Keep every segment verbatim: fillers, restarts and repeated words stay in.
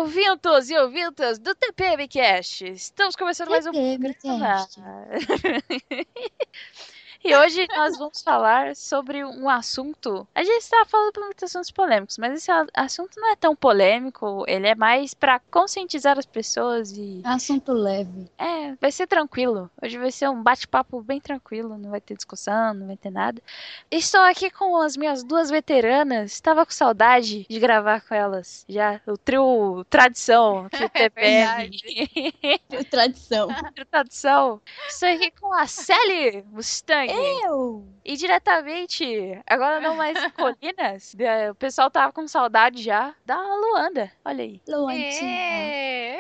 ouvintos e ouvintas do T P M Cast. Estamos começando mais um programa. T P M Cast. E hoje nós vamos falar sobre um assunto. A gente está falando por muitos assuntos polêmicos, mas esse assunto não é tão polêmico. Ele é mais para conscientizar as pessoas e. Assunto leve. É, vai ser tranquilo. Hoje vai ser um bate-papo bem tranquilo. Não vai ter discussão, não vai ter nada. Estou aqui com as minhas duas veteranas. Estava com saudade de gravar com elas. Já, o trio tradição que o T P M. É tradição. Trio tradição. Estou aqui com a Sally Mustang. Eu! E diretamente, agora não mais em Colinas, eh, o pessoal tava com saudade já da Luanda. Olha aí. Luandinha. É.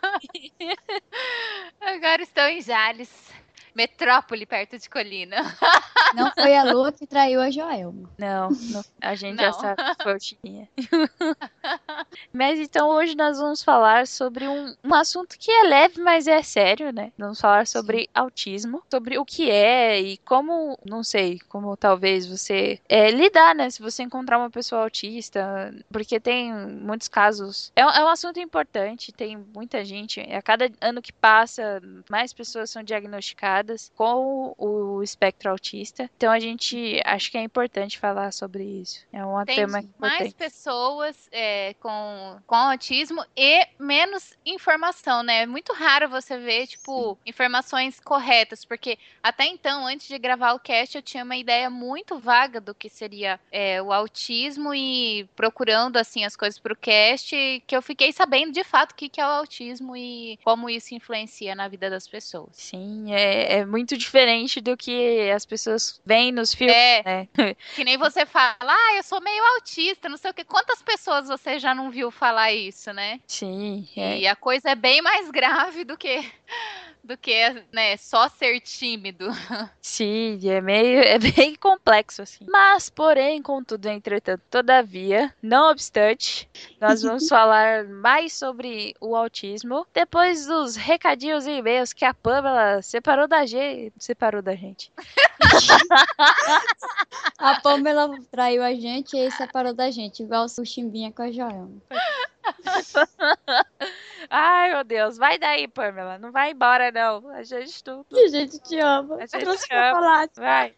Agora estou em Jales, metrópole perto de Colina. Não foi a Lua que traiu a Joelma. Não, não, a gente já Não. sabe que foi o Chiquinha. Mas então hoje nós vamos falar sobre um, um assunto que é leve, mas é sério, né? Vamos falar sobre Sim. autismo, sobre o que é e como, não sei, como talvez você é, lidar, né? Se você encontrar uma pessoa autista, porque tem muitos casos. É, um- é um assunto importante, tem muita gente. A cada ano que passa, mais pessoas são diagnosticadas com o espectro autista. Então a gente acho que é importante falar sobre isso. É um Tem tema mais importante. pessoas é, com, com autismo e menos informação, né? É muito raro você ver, tipo, informações corretas, porque até então, antes de gravar o cast, eu tinha uma ideia muito vaga do que seria é, o autismo e procurando, assim, as coisas pro cast, que eu fiquei sabendo, de fato, o que, que é o autismo e como isso influencia na vida das pessoas. Sim, é, é muito diferente do que as pessoas veem nos filmes, É, né? que nem você fala, ah, eu sou meio autista, não sei o quê. Quantas pessoas você já não viu falar isso, né? Sim, é. E a coisa é bem mais grave do que, do que, né, só ser tímido. Sim, é meio, é bem complexo assim. Mas, porém, contudo, entretanto, todavia, não obstante, nós vamos falar mais sobre o autismo depois dos recadinhos e e-mails que a Pamela separou da gente, separou da gente. A Pamela traiu a gente e aí separou da gente, igual o Chimbinha com a Joelma. Ai, meu Deus, vai daí, Pamela, não vai embora não. A gente tudo, A gente te ama. a gente Trouxe te ama. chocolate. Vai.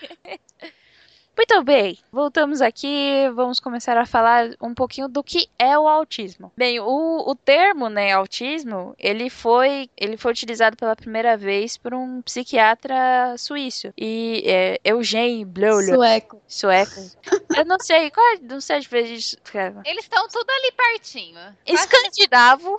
Muito bem, voltamos aqui, vamos começar a falar um pouquinho do que é o autismo. Bem, o, o termo, né, autismo, ele foi, ele foi utilizado pela primeira vez por um psiquiatra suíço, e é, Eugene Bleuler, Sueco. sueco. Eu não sei, qual é, não sei a diferença de... Eles estão tudo ali pertinho. Escandinavo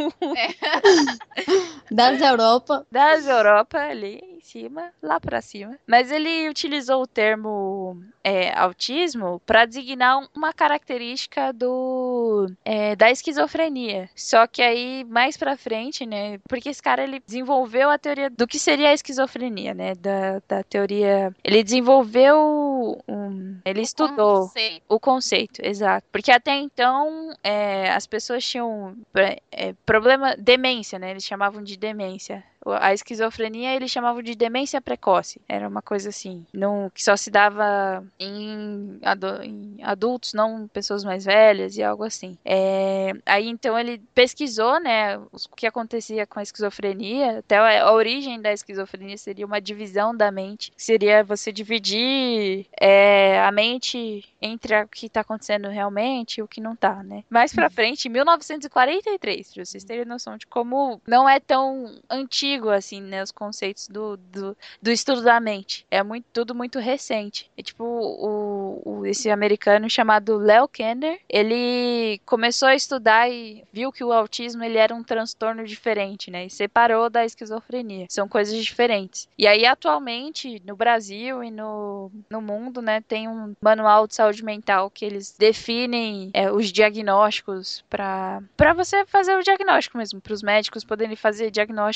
Das Europa. das Europa, ali em cima, lá pra cima. Mas ele utilizou o termo é, autismo para designar um- uma característica do é, da esquizofrenia. Só que aí mais pra frente, né? Porque esse cara ele desenvolveu a teoria do que seria a esquizofrenia, né? Da, da teoria. Ele desenvolveu um, ele estudou Conceito. o conceito, exato. Porque até então é, as pessoas tinham é, problema, demência, né? Eles chamavam de demência. A esquizofrenia eles chamavam de demência precoce. Era uma coisa assim, não, que só se dava em, adu- em adultos, não pessoas mais velhas e algo assim. É, aí então ele pesquisou, né, os- o que acontecia com a esquizofrenia. Até a, a origem da esquizofrenia seria uma divisão da mente. Seria você dividir é, a mente entre o que está acontecendo realmente e o que não tá, né? Mais pra frente, em mil novecentos e quarenta e três, pra vocês terem noção de como não é tão antigo assim, né, os conceitos do, do, do estudo da mente. É muito, tudo muito recente. É tipo o, o, esse americano chamado Leo Kanner, ele começou a estudar e viu que o autismo ele era um transtorno diferente, né, e separou da esquizofrenia. São coisas diferentes. E aí, atualmente, no Brasil e no, no mundo, né, tem um manual de saúde mental que eles definem é, os diagnósticos para para você fazer o diagnóstico mesmo, para os médicos poderem fazer diagnóstico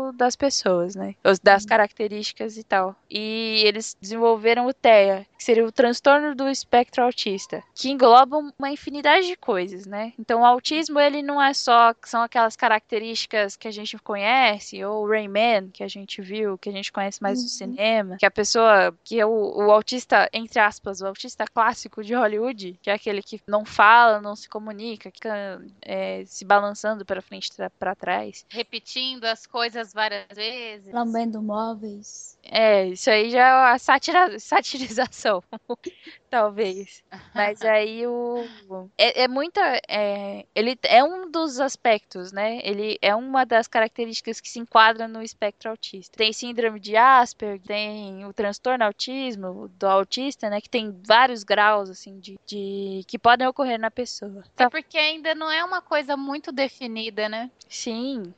do, das pessoas, né? Os- Das características e tal. E eles desenvolveram o T E A, que seria o transtorno do espectro autista, que engloba uma infinidade de coisas, né? Então, o autismo, ele não é só, são aquelas características que a gente conhece, ou o Rayman, que a gente viu, que a gente conhece mais do Uhum. cinema, que a pessoa, que é o, o autista, entre aspas, o autista clássico de Hollywood, que é aquele que não fala, não se comunica, que fica é, se balançando para frente e para trás. Repetindo as coisas várias vezes. Lambendo móveis. É, isso aí já é a satira, satirização, talvez. Mas aí o. É, é muita. É, ele é um dos aspectos, né? Ele é uma das características que se enquadra no espectro autista. Tem síndrome de Asperger, tem o transtorno autismo, do autista, né? Que tem vários graus, assim, de, de que podem ocorrer na pessoa. É porque ainda não é uma coisa muito definida, né? Sim,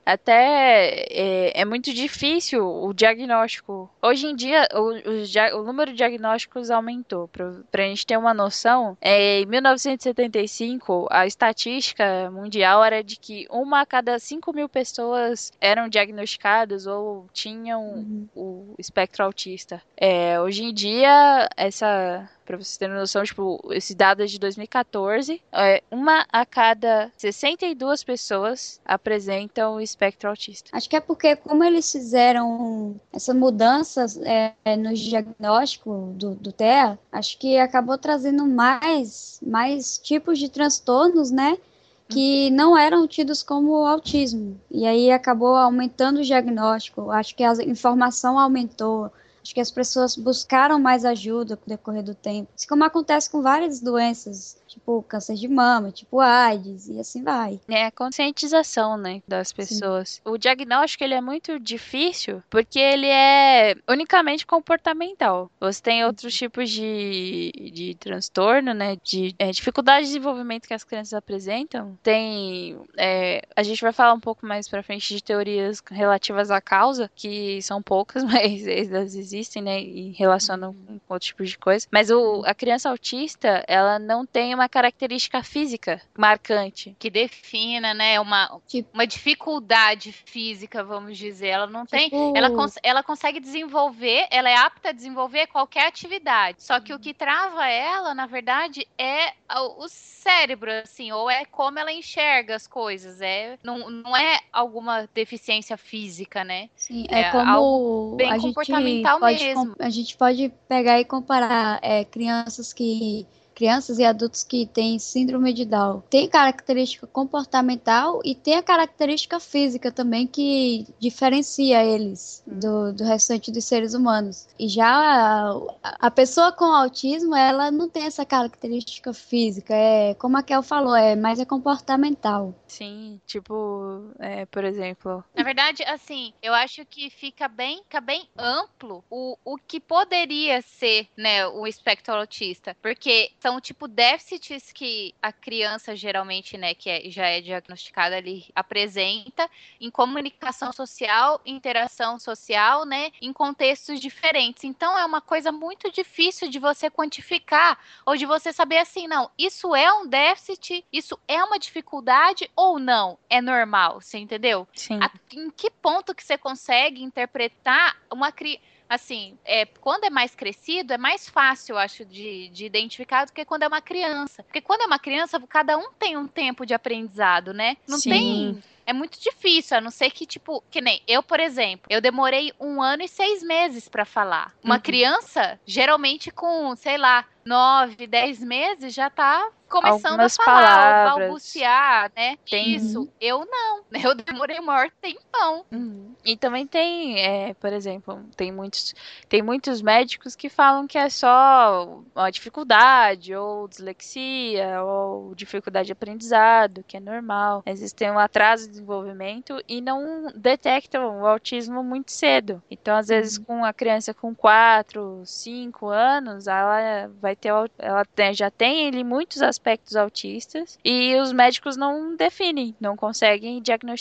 até é, é muito difícil o diagnóstico. Hoje em dia, o, o dia- o número de diagnósticos aumentou. Para a gente ter uma noção, é, em mil novecentos e setenta e cinco, a estatística mundial era de que uma a cada cinco mil pessoas eram diagnosticadas ou tinham Uhum. o espectro autista. É, hoje em dia, essa. Pra vocês terem noção, tipo, esse dado é de dois mil e quatorze. É, uma a cada sessenta e duas pessoas apresentam o espectro autista. Acho que é porque, como eles fizeram essa mudança é, no diagnóstico do, do T E A, acho que acabou trazendo mais, mais tipos de transtornos, né? Que não eram tidos como autismo. E aí acabou aumentando o diagnóstico. Acho que a informação aumentou. Acho que as pessoas buscaram mais ajuda com o decorrer do tempo. Isso como acontece com várias doenças, tipo câncer de mama, tipo AIDS, e assim vai. É a conscientização, né, das Sim. pessoas. O diagnóstico, ele é muito difícil porque ele é unicamente comportamental. Você tem outros tipos de, de transtorno, né, de é, dificuldade de desenvolvimento que as crianças apresentam. Tem, é, a gente vai falar um pouco mais pra frente de teorias relativas à causa, que são poucas, mas elas existem, né, e relacionam com outros tipos de coisa. Mas o, a criança autista, ela não tem uma característica física marcante. Que defina, né, uma, Tipo, uma dificuldade física, vamos dizer. Ela não tem. tipo Ela, cons ela consegue desenvolver, ela é apta a desenvolver qualquer atividade. Só que o que trava ela, na verdade, é o, o cérebro, assim, ou é como ela enxerga as coisas. É, não, não é alguma deficiência física, né? sim, é É algo como bem a gente comportamental pode, com- mesmo. a gente pode pegar e comparar é, crianças que crianças e adultos que têm síndrome de Down. Tem característica comportamental e tem a característica física também que diferencia eles do, do restante dos seres humanos. E já a, a pessoa com autismo, ela não tem essa característica física, é como a Kel falou, é mais é comportamental. Sim, tipo, é, por exemplo, Na verdade, assim, eu acho que fica bem, fica bem amplo o, o que poderia ser, né, o espectro autista. Porque são, tipo, déficits que a criança geralmente, né, que é, já é diagnosticada ali, apresenta em comunicação social, interação social, né, em contextos diferentes. Então, é uma coisa muito difícil de você quantificar ou de você saber assim, não, isso é um déficit, isso é uma dificuldade ou não, é normal, você entendeu? sim. A- em que ponto que você consegue interpretar uma criança? Assim, é, quando é mais crescido, é mais fácil, eu acho, de, de identificar do que quando é uma criança. Porque quando é uma criança, cada um tem um tempo de aprendizado, né? Não Sim. tem. É muito difícil, a não ser que, tipo, que nem eu, por exemplo, eu demorei um ano e seis meses pra falar. Uma Uhum. criança, geralmente com, sei lá, nove, dez meses, já tá começando Algumas a falar, ou palavras. balbuciar, né? Tem- Isso. Eu não. Eu demorei o maior tempão. Uhum. E também tem, é, por exemplo, tem muitos, tem muitos médicos que falam que é só uma dificuldade, ou dislexia, ou dificuldade de aprendizado, que é normal. Existem um atraso de desenvolvimento e não detectam o autismo muito cedo. Então, às vezes, com a criança com quatro, cinco anos, ela vai ter, au- ela tem- já tem ali muitos aspectos autistas e os médicos não definem, não conseguem diagnosticar.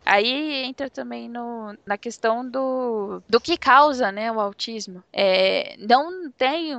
Aí entra também no, na questão do, do que causa, né, o autismo. É, não tem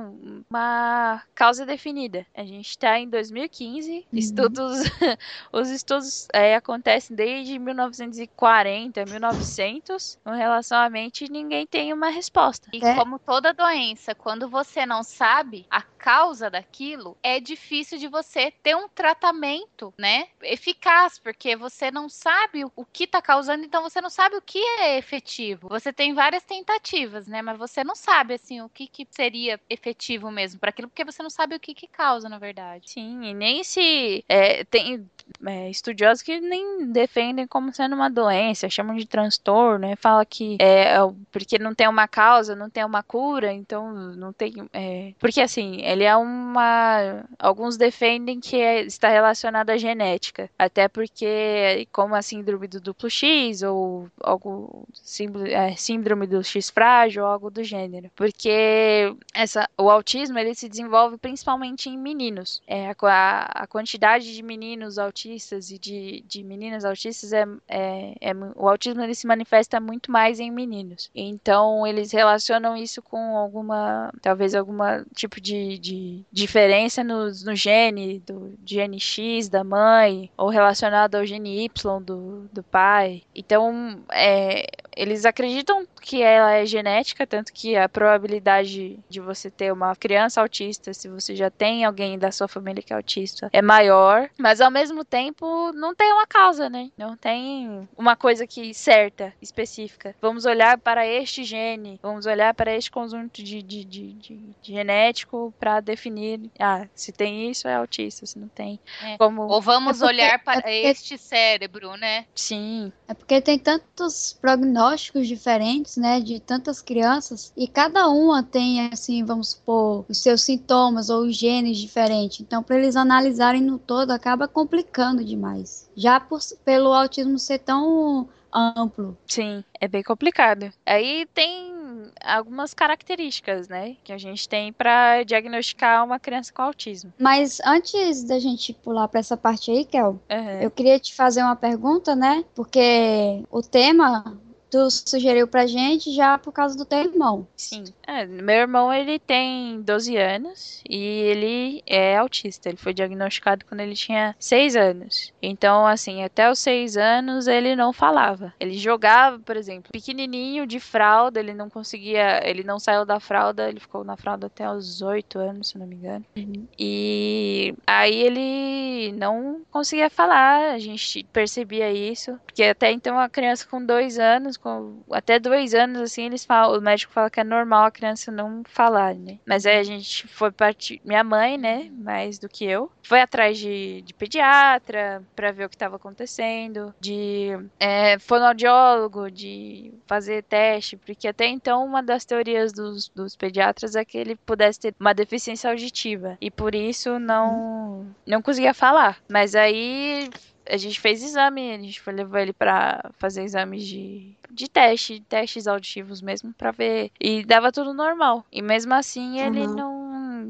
uma causa definida. A gente está em dois mil e quinze, Uhum. estudos, os estudos é, acontecem desde mil novecentos e quarenta, mil e novecentos, com relação à mente, e ninguém tem uma resposta. E É. como toda doença, quando você não sabe a causa daquilo, é difícil de você ter um tratamento, né, eficaz, porque você não sabe o- o que tá causando, então você não sabe o que é efetivo. Você tem várias tentativas, né, mas você não sabe, assim, o que, que seria efetivo mesmo para aquilo, porque você não sabe o que que causa, na verdade. Sim, e nem se é, tem é, estudiosos que nem defendem como sendo uma doença, chamam de transtorno, né? Fala que é é o- porque não tem uma causa, não tem uma cura, então não tem. É, porque assim, ele é uma. Alguns defendem que é- está relacionado à genética, até porque, como a síndrome do duplo X ou algo símbolo- é, síndrome do X frágil ou algo do gênero, porque essa, o autismo ele se desenvolve principalmente em meninos. É, a, a- a quantidade de meninos autistas e de, de meninas autistas é, é, é mu- o autismo ele se manifesta muito mais em meninos. Então eles relacionam isso com alguma, talvez alguma tipo de, de diferença no, no gene, do gene X da mãe, ou relacionado ao gene Y do, do pai. Então, é, eles acreditam que ela é genética, tanto que a probabilidade de você ter uma criança autista, se você já tem alguém da sua família que é autista, é maior, mas ao mesmo tempo não tem uma causa, né? Não tem uma coisa que certa, específica. Vamos olhar para este gene, vamos olhar para este conjunto de, de, de, de- de genético para definir, ah, se tem isso é autista, se não tem. É. Como, Ou É vamos porque, olhar é para porque, este cérebro, né? sim, é porque tem tantos prognósticos diferentes, né, de tantas crianças, e cada uma tem, assim, vamos supor, os seus sintomas ou os genes diferentes. Então, para eles analisarem no todo, acaba complicando demais. Já por, pelo autismo ser tão amplo. sim, é bem complicado. Aí tem algumas características, né, que a gente tem para diagnosticar uma criança com autismo. Mas antes da gente pular para essa parte aí, Kel, eu Aham. queria te fazer uma pergunta, né? Porque o tema tu sugeriu pra gente já por causa do teu irmão. Sim. É, meu irmão, ele tem doze anos e ele é autista. Ele foi diagnosticado quando ele tinha seis anos. Então, assim, até os seis anos ele não falava. Ele jogava, por exemplo, pequenininho de fralda, ele não conseguia, ele não saiu da fralda, ele ficou na fralda até os oito anos, se não me engano. Uhum. E aí ele não conseguia falar, a gente percebia isso, porque até então a criança com dois anos, com até dois anos assim, eles falam, o médico fala que é normal a criança não falar, né? Mas aí a gente foi partir, minha mãe, né, mais do que eu, foi atrás de, de pediatra pra ver o que estava acontecendo, de é, fonoaudiólogo, de fazer teste, porque até então uma das teorias dos, dos pediatras é que ele pudesse ter uma deficiência auditiva e por isso não não conseguia falar. Mas aí a gente fez exame, a gente foi levar ele pra fazer exames de, de teste, testes auditivos mesmo, pra ver. E dava tudo normal. E mesmo assim ele Aham. não.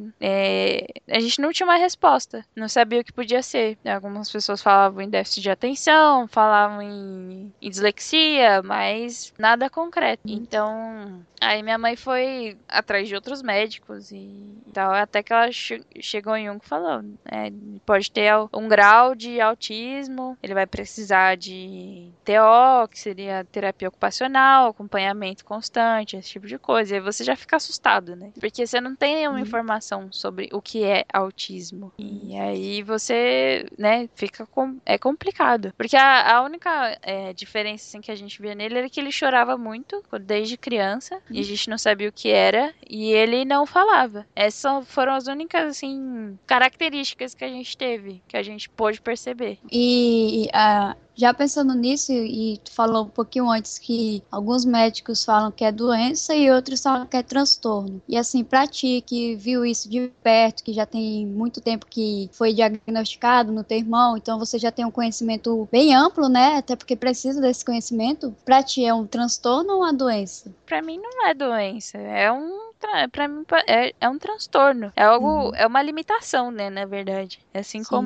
É, a gente não tinha uma resposta, não sabia o que podia ser. Algumas pessoas falavam em déficit de atenção, falavam em, em dislexia, mas nada concreto. Então, aí minha mãe foi atrás de outros médicos e tal, até que ela che- chegou em um que falou, né, pode ter al- um grau de autismo, ele vai precisar de T O, que seria terapia ocupacional, acompanhamento constante, esse tipo de coisa. E aí você já fica assustado, né? Porque você não tem nenhuma Uhum. informação sobre o que é autismo. E aí você, né, fica com... é complicado. Porque a, a única é, diferença assim, que a gente via nele era que ele chorava muito desde criança e a gente não sabia o que era e ele não falava. Essas foram as únicas assim características que a gente teve, que a gente pôde perceber. E ah, já pensando nisso, e tu falou um pouquinho antes que alguns médicos falam que é doença e outros falam que é transtorno. E assim, pra ti que viu isso de perto, que já tem muito tempo que foi diagnosticado no teu irmão, então você já tem um conhecimento bem amplo, né? Até porque precisa desse conhecimento. Pra ti é um transtorno ou uma doença? Pra mim não é doença, é um tra- pra mim pa- é, é um transtorno. É algo, Uhum. é uma limitação, né, na verdade. Assim Sim. como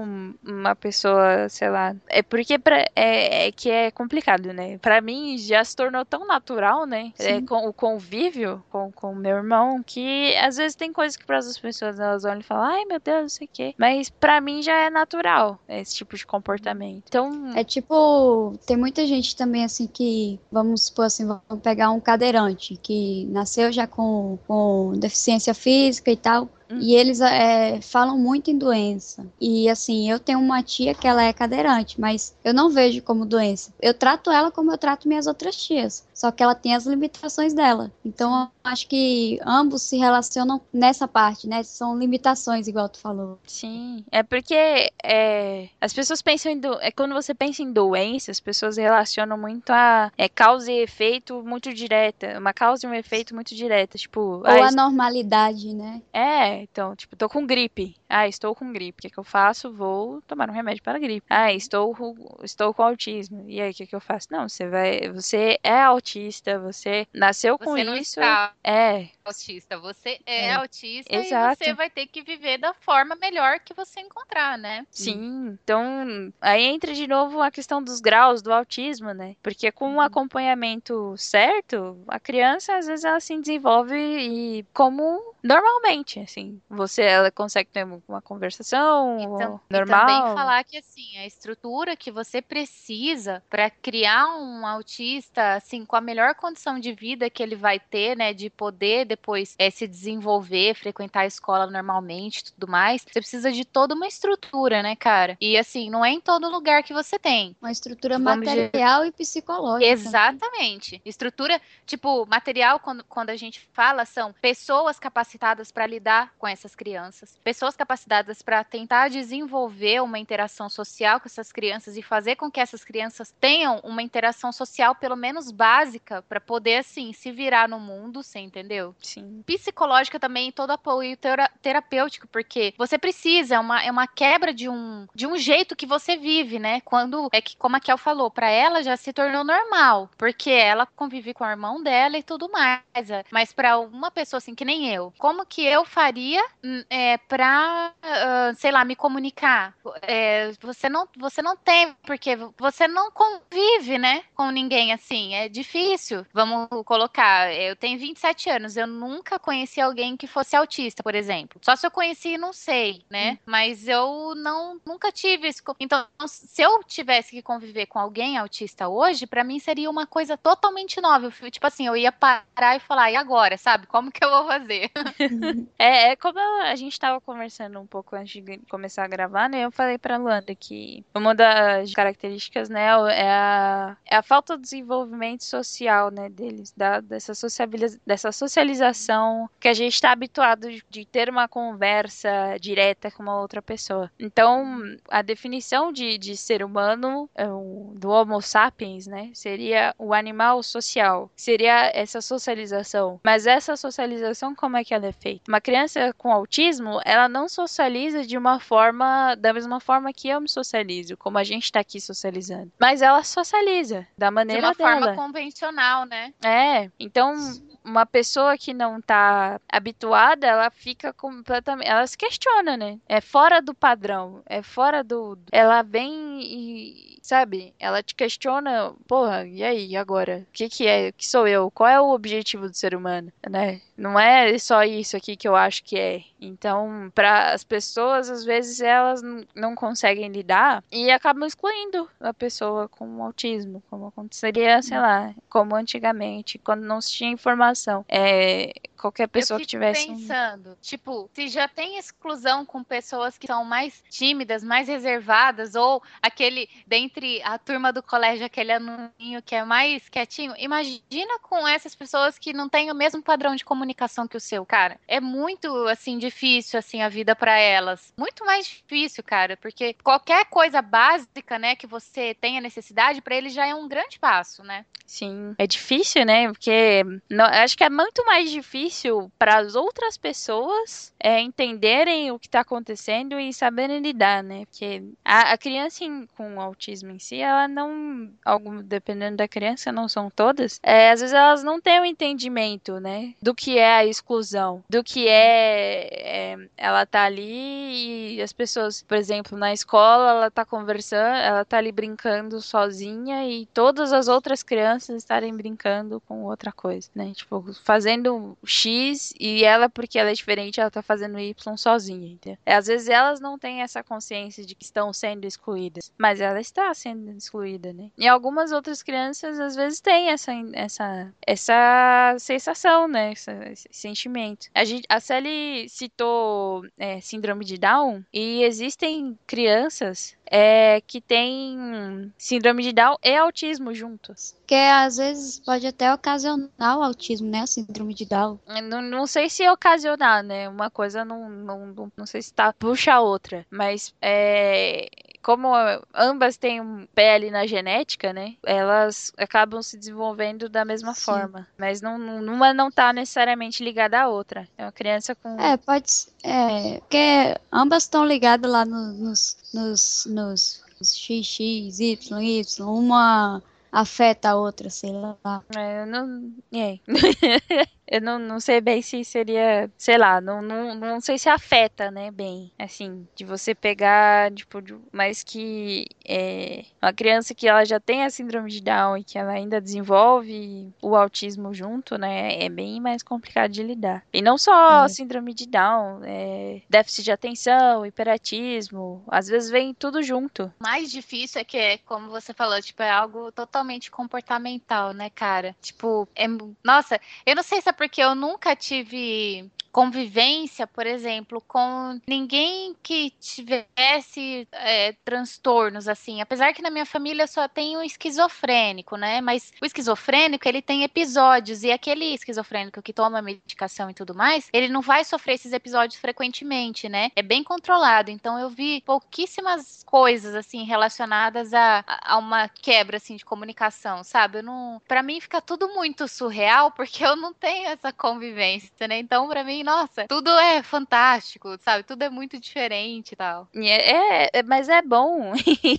um- uma pessoa, sei lá. É porque pra, é, é que é complicado, né? Pra mim já se tornou tão natural, né? É, Sim. com o convívio com o meu irmão, que às vezes tem coisas que para as pessoas elas olham e falam, ai meu Deus, não sei o quê. Mas pra mim já é natural esse tipo de comportamento. Então, É tipo, tem muita gente também assim que, vamos supor assim, vamos pegar um cadeirante que nasceu já com, com deficiência física e tal. E eles é, falam muito em doença. E assim, eu tenho uma tia que ela é cadeirante, mas eu não vejo como doença. Eu trato ela como eu trato minhas outras tias. Só que ela tem as limitações dela. Então, eu acho que ambos se relacionam nessa parte, né? São limitações, igual tu falou. sim, é porque é, as pessoas pensam em do, é quando você pensa em doença, as pessoas relacionam muito a é, causa e efeito muito direta, uma causa e um efeito muito direta, tipo, Ou ah, a normalidade, né? é, então, tipo, tô com gripe. Ah, estou com gripe. O que que eu faço? Vou tomar um remédio para a gripe. Ah, estou, com- estou com autismo. E aí, o que que eu faço? Não, você vai, você é autista, você nasceu com Você não isso. está É, autista, você é É. autista e você exato. vai ter que viver da forma melhor que você encontrar, né? Sim, então aí entra de novo a questão dos graus do autismo, né? Porque com o acompanhamento certo, a criança às vezes ela se desenvolve e como normalmente, assim, você ela consegue ter uma E, tam- conversação e também normal. falar que assim, a estrutura que você precisa para criar um autista assim com a melhor condição de vida que ele vai ter, né, de poder depois eh, se desenvolver, frequentar a escola normalmente, tudo mais, você precisa de toda uma estrutura, né, cara? E assim, não é em todo lugar que você tem. Uma estrutura Vamos dizer material e psicológica. exatamente. Estrutura, tipo, material, quando, quando a gente fala, são pessoas capacitadas para lidar com essas crianças, pessoas capacitadas para tentar desenvolver uma interação social com essas crianças e fazer com que essas crianças tenham uma interação social, pelo menos básica, para poder, assim, se virar no mundo, você entendeu? Sim, Psicológica também, todo apoio tera- terapêutico, porque você precisa, é uma, é uma quebra de um, de um jeito que você vive, né? Quando, é que, como a Kel falou, para ela já se tornou normal, porque ela convive com o irmão dela e tudo mais. é. Mas para uma pessoa assim que nem eu, como que eu faria hum, é, para, ah, sei lá, me comunicar? É, você não, você não tem, porque você não convive, né, com ninguém assim. É difícil. Vamos colocar, eu tenho vinte e sete anos, eu nunca conheci alguém que fosse autista, por exemplo. Só se eu conheci, não sei, né? Mas eu não nunca tive isso. Então, se eu tivesse que conviver com alguém autista hoje, pra mim seria uma coisa totalmente nova. Eu, tipo assim, eu ia parar e falar, e agora, sabe? Como que eu vou fazer? Uhum. é, é como a gente tava conversando um pouco antes de começar a gravar, né? Eu falei pra Luanda que uma das características, né, é a, é a falta de desenvolvimento social, né, deles, da, dessa, sociabiliza, dessa socialização que a gente está habituado de, de ter uma conversa direta com uma outra pessoa. Então, a definição de, de ser humano, é, o- do Homo sapiens, né, seria o animal social, seria essa socialização. Mas essa socialização, como é que ela é feita? Uma criança com autismo, ela não socializa de uma forma, da mesma forma que eu me socializo, como a gente está aqui socializando. Mas ela socializa da De maneira uma forma dela. convencional, né? É, então uma pessoa que não tá habituada, ela fica completamente, ela se questiona, né? É fora do padrão, é fora do, ela vem e, sabe? Ela te questiona, porra, e aí, e agora? O que que é? O que sou eu? Qual é o objetivo do ser humano, né? Não é só isso aqui que eu acho que é. Então, para as pessoas, às vezes elas n- não conseguem lidar e acabam excluindo a pessoa com autismo, como aconteceria, sei lá, como antigamente, quando não se tinha informação. É, qualquer Eu pessoa que fico tivesse um. pensando, tipo, se já tem exclusão com pessoas que são mais tímidas, mais reservadas, ou aquele, dentre a turma do colégio, aquele aluninho que é mais quietinho, imagina com essas pessoas que não têm o mesmo padrão de comunicação que o seu, cara. É muito, assim, difícil, assim, a vida para elas. Muito mais difícil, cara, porque qualquer coisa básica, né, que você tenha necessidade, para eles já é um grande passo, né? Sim, é difícil, né? Porque não- acho que é muito mais difícil para as outras pessoas é, entenderem o que está acontecendo e saberem lidar, né? Porque a, a criança em- com autismo em si, ela não, algum, dependendo da criança, não são todas, é, às vezes elas não têm o entendimento, né? Do que que é a exclusão, do que é, é ela tá ali e as pessoas, por exemplo, na escola, ela tá conversando, ela tá ali brincando sozinha e todas as outras crianças estarem brincando com outra coisa, né? Tipo, fazendo X e ela, porque ela é diferente, ela tá fazendo Y sozinha, entendeu? É, às vezes elas não têm essa consciência de que estão sendo excluídas, mas ela está sendo excluída, né? E algumas outras crianças, às vezes, têm essa, essa, essa sensação, né? Essa, esse sentimento. A, gente, a Sally citou é, síndrome de Down e existem crianças é, que têm síndrome de Down e autismo juntos. Que às vezes pode até ocasionar o autismo, né? A síndrome de Down. Não, não sei se ocasionar, né? Uma coisa não, não, não, não sei se tá, puxa a outra. Mas é, como ambas têm um pé ali na genética, né? Elas acabam se desenvolvendo da mesma Sim. forma. Mas não, não, uma não tá necessariamente ligada à outra. É uma criança com. É, pode ser. É, porque ambas estão ligadas lá no- nos, nos, nos, nos X X, Y, Y. Uma afeta a outra, sei lá. É, eu não. É. Eu não, não sei bem se seria, sei lá, não, não, não sei se afeta, né, bem, assim, de você pegar, tipo, de- mas que é, uma criança que ela já tem a síndrome de Down e que ela ainda desenvolve o autismo junto, né, é bem mais complicado de lidar. E não só É. síndrome de Down, é, déficit de atenção, hiperatismo, às vezes vem tudo junto. O mais difícil é que, é, como você falou, tipo, é algo totalmente comportamental, né, cara? Tipo, é, nossa, eu não sei se é porque eu nunca tive convivência, por exemplo, com ninguém que tivesse é, transtornos, assim. Apesar que na minha família só tem um esquizofrênico, né? Mas o esquizofrênico, ele tem episódios, e aquele esquizofrênico que toma medicação e tudo mais, ele não vai sofrer esses episódios frequentemente, né? É bem controlado. Então eu vi pouquíssimas coisas, assim, relacionadas a, a uma quebra, assim, de comunicação, sabe? Eu não... Pra mim fica tudo muito surreal, porque eu não tenho essa convivência, né? Então, pra mim, nossa, tudo é fantástico, sabe? Tudo é muito diferente e tal. E É, é- mas é bom,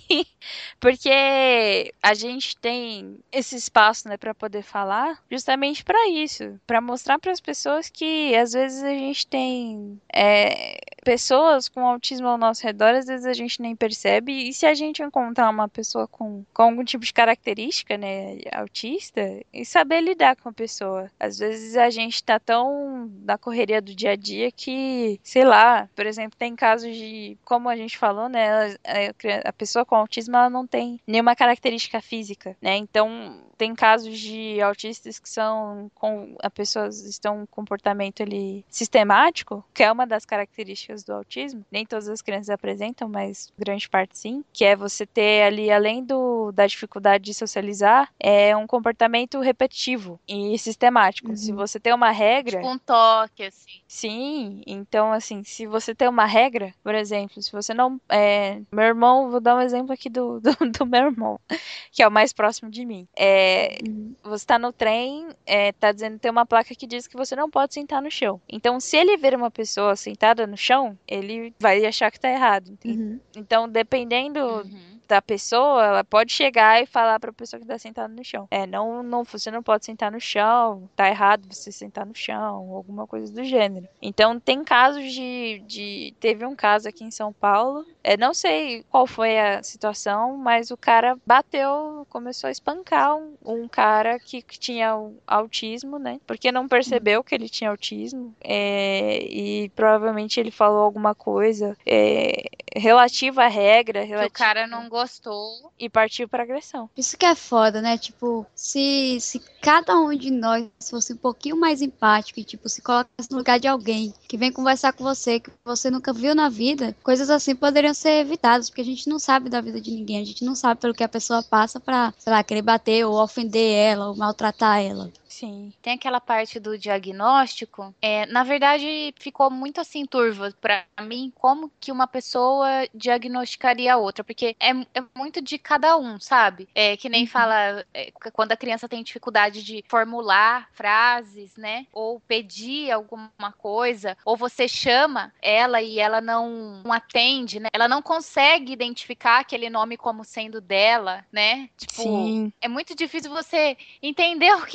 porque a gente tem esse espaço, né, para poder falar, justamente para isso, para mostrar para as pessoas que às vezes a gente tem é, pessoas com autismo ao nosso redor, às vezes a gente nem percebe, e se a gente encontrar uma pessoa com, com algum tipo de característica, né, autista, e saber lidar com a pessoa. Às vezes a gente tá tão na correria do dia a dia que, sei lá, por exemplo, tem casos de, como a gente falou, né, ela- a, a pessoa com autismo, ela não tem nenhuma característica física, né, então tem casos de autistas que são, com, a pessoas estão com comportamento ali sistemático, que é uma das características do autismo, nem todas as crianças apresentam, mas grande parte sim, que é você ter ali, além do, da dificuldade de socializar, é um comportamento repetitivo e sistemático. Se Uhum. você tem uma regra, Tipo um toque, assim. sim, então assim, se você tem uma regra, por exemplo, se você não. É, meu irmão, vou dar um exemplo aqui do, do, do meu irmão, que é o mais próximo de mim. É, Uhum. você tá no trem, é, tá dizendo, tem uma placa que diz que você não pode sentar no chão. Então, se ele ver uma pessoa sentada no chão, ele vai achar que tá errado, entende? Uhum. Então, dependendo Uhum. da pessoa, ela pode chegar e falar pra pessoa que tá sentada no chão. É, não, não, você não pode sentar no chão, tá errado você sentar no chão, ou alguma coisa do gênero. Então, tem casos de, de teve um caso aqui em São Paulo, é, não sei qual foi a situação, mas o cara bateu, começou a espancar um, um cara que, que tinha o autismo, né? Porque não percebeu que ele tinha autismo, é, e provavelmente ele falou alguma coisa é, relativa à regra, Que o relativa cara não gostou. e partiu para agressão. Isso que é foda, né? Tipo, se, se cada um de nós fosse um pouquinho mais empático e, tipo, se colocasse no lugar de alguém que vem conversar com você, que você nunca viu na vida, coisas assim poderiam ser evitadas, porque a gente não sabe da vida de ninguém, a gente não sabe pelo que a pessoa passa pra, sei lá, querer bater ou ofender ela ou maltratar ela. Sim. Tem aquela parte do diagnóstico. É, na verdade, ficou muito assim turvo pra mim como que uma pessoa diagnosticaria a outra, porque é, é muito de cada um, sabe? É que nem fala é, quando a criança tem dificuldade de formular frases, né? Ou pedir alguma coisa, ou você chama ela e ela não, não atende, né? Ela não consegue identificar aquele nome como sendo dela, né? Tipo, Sim. é muito difícil você entender o que que tá acontecendo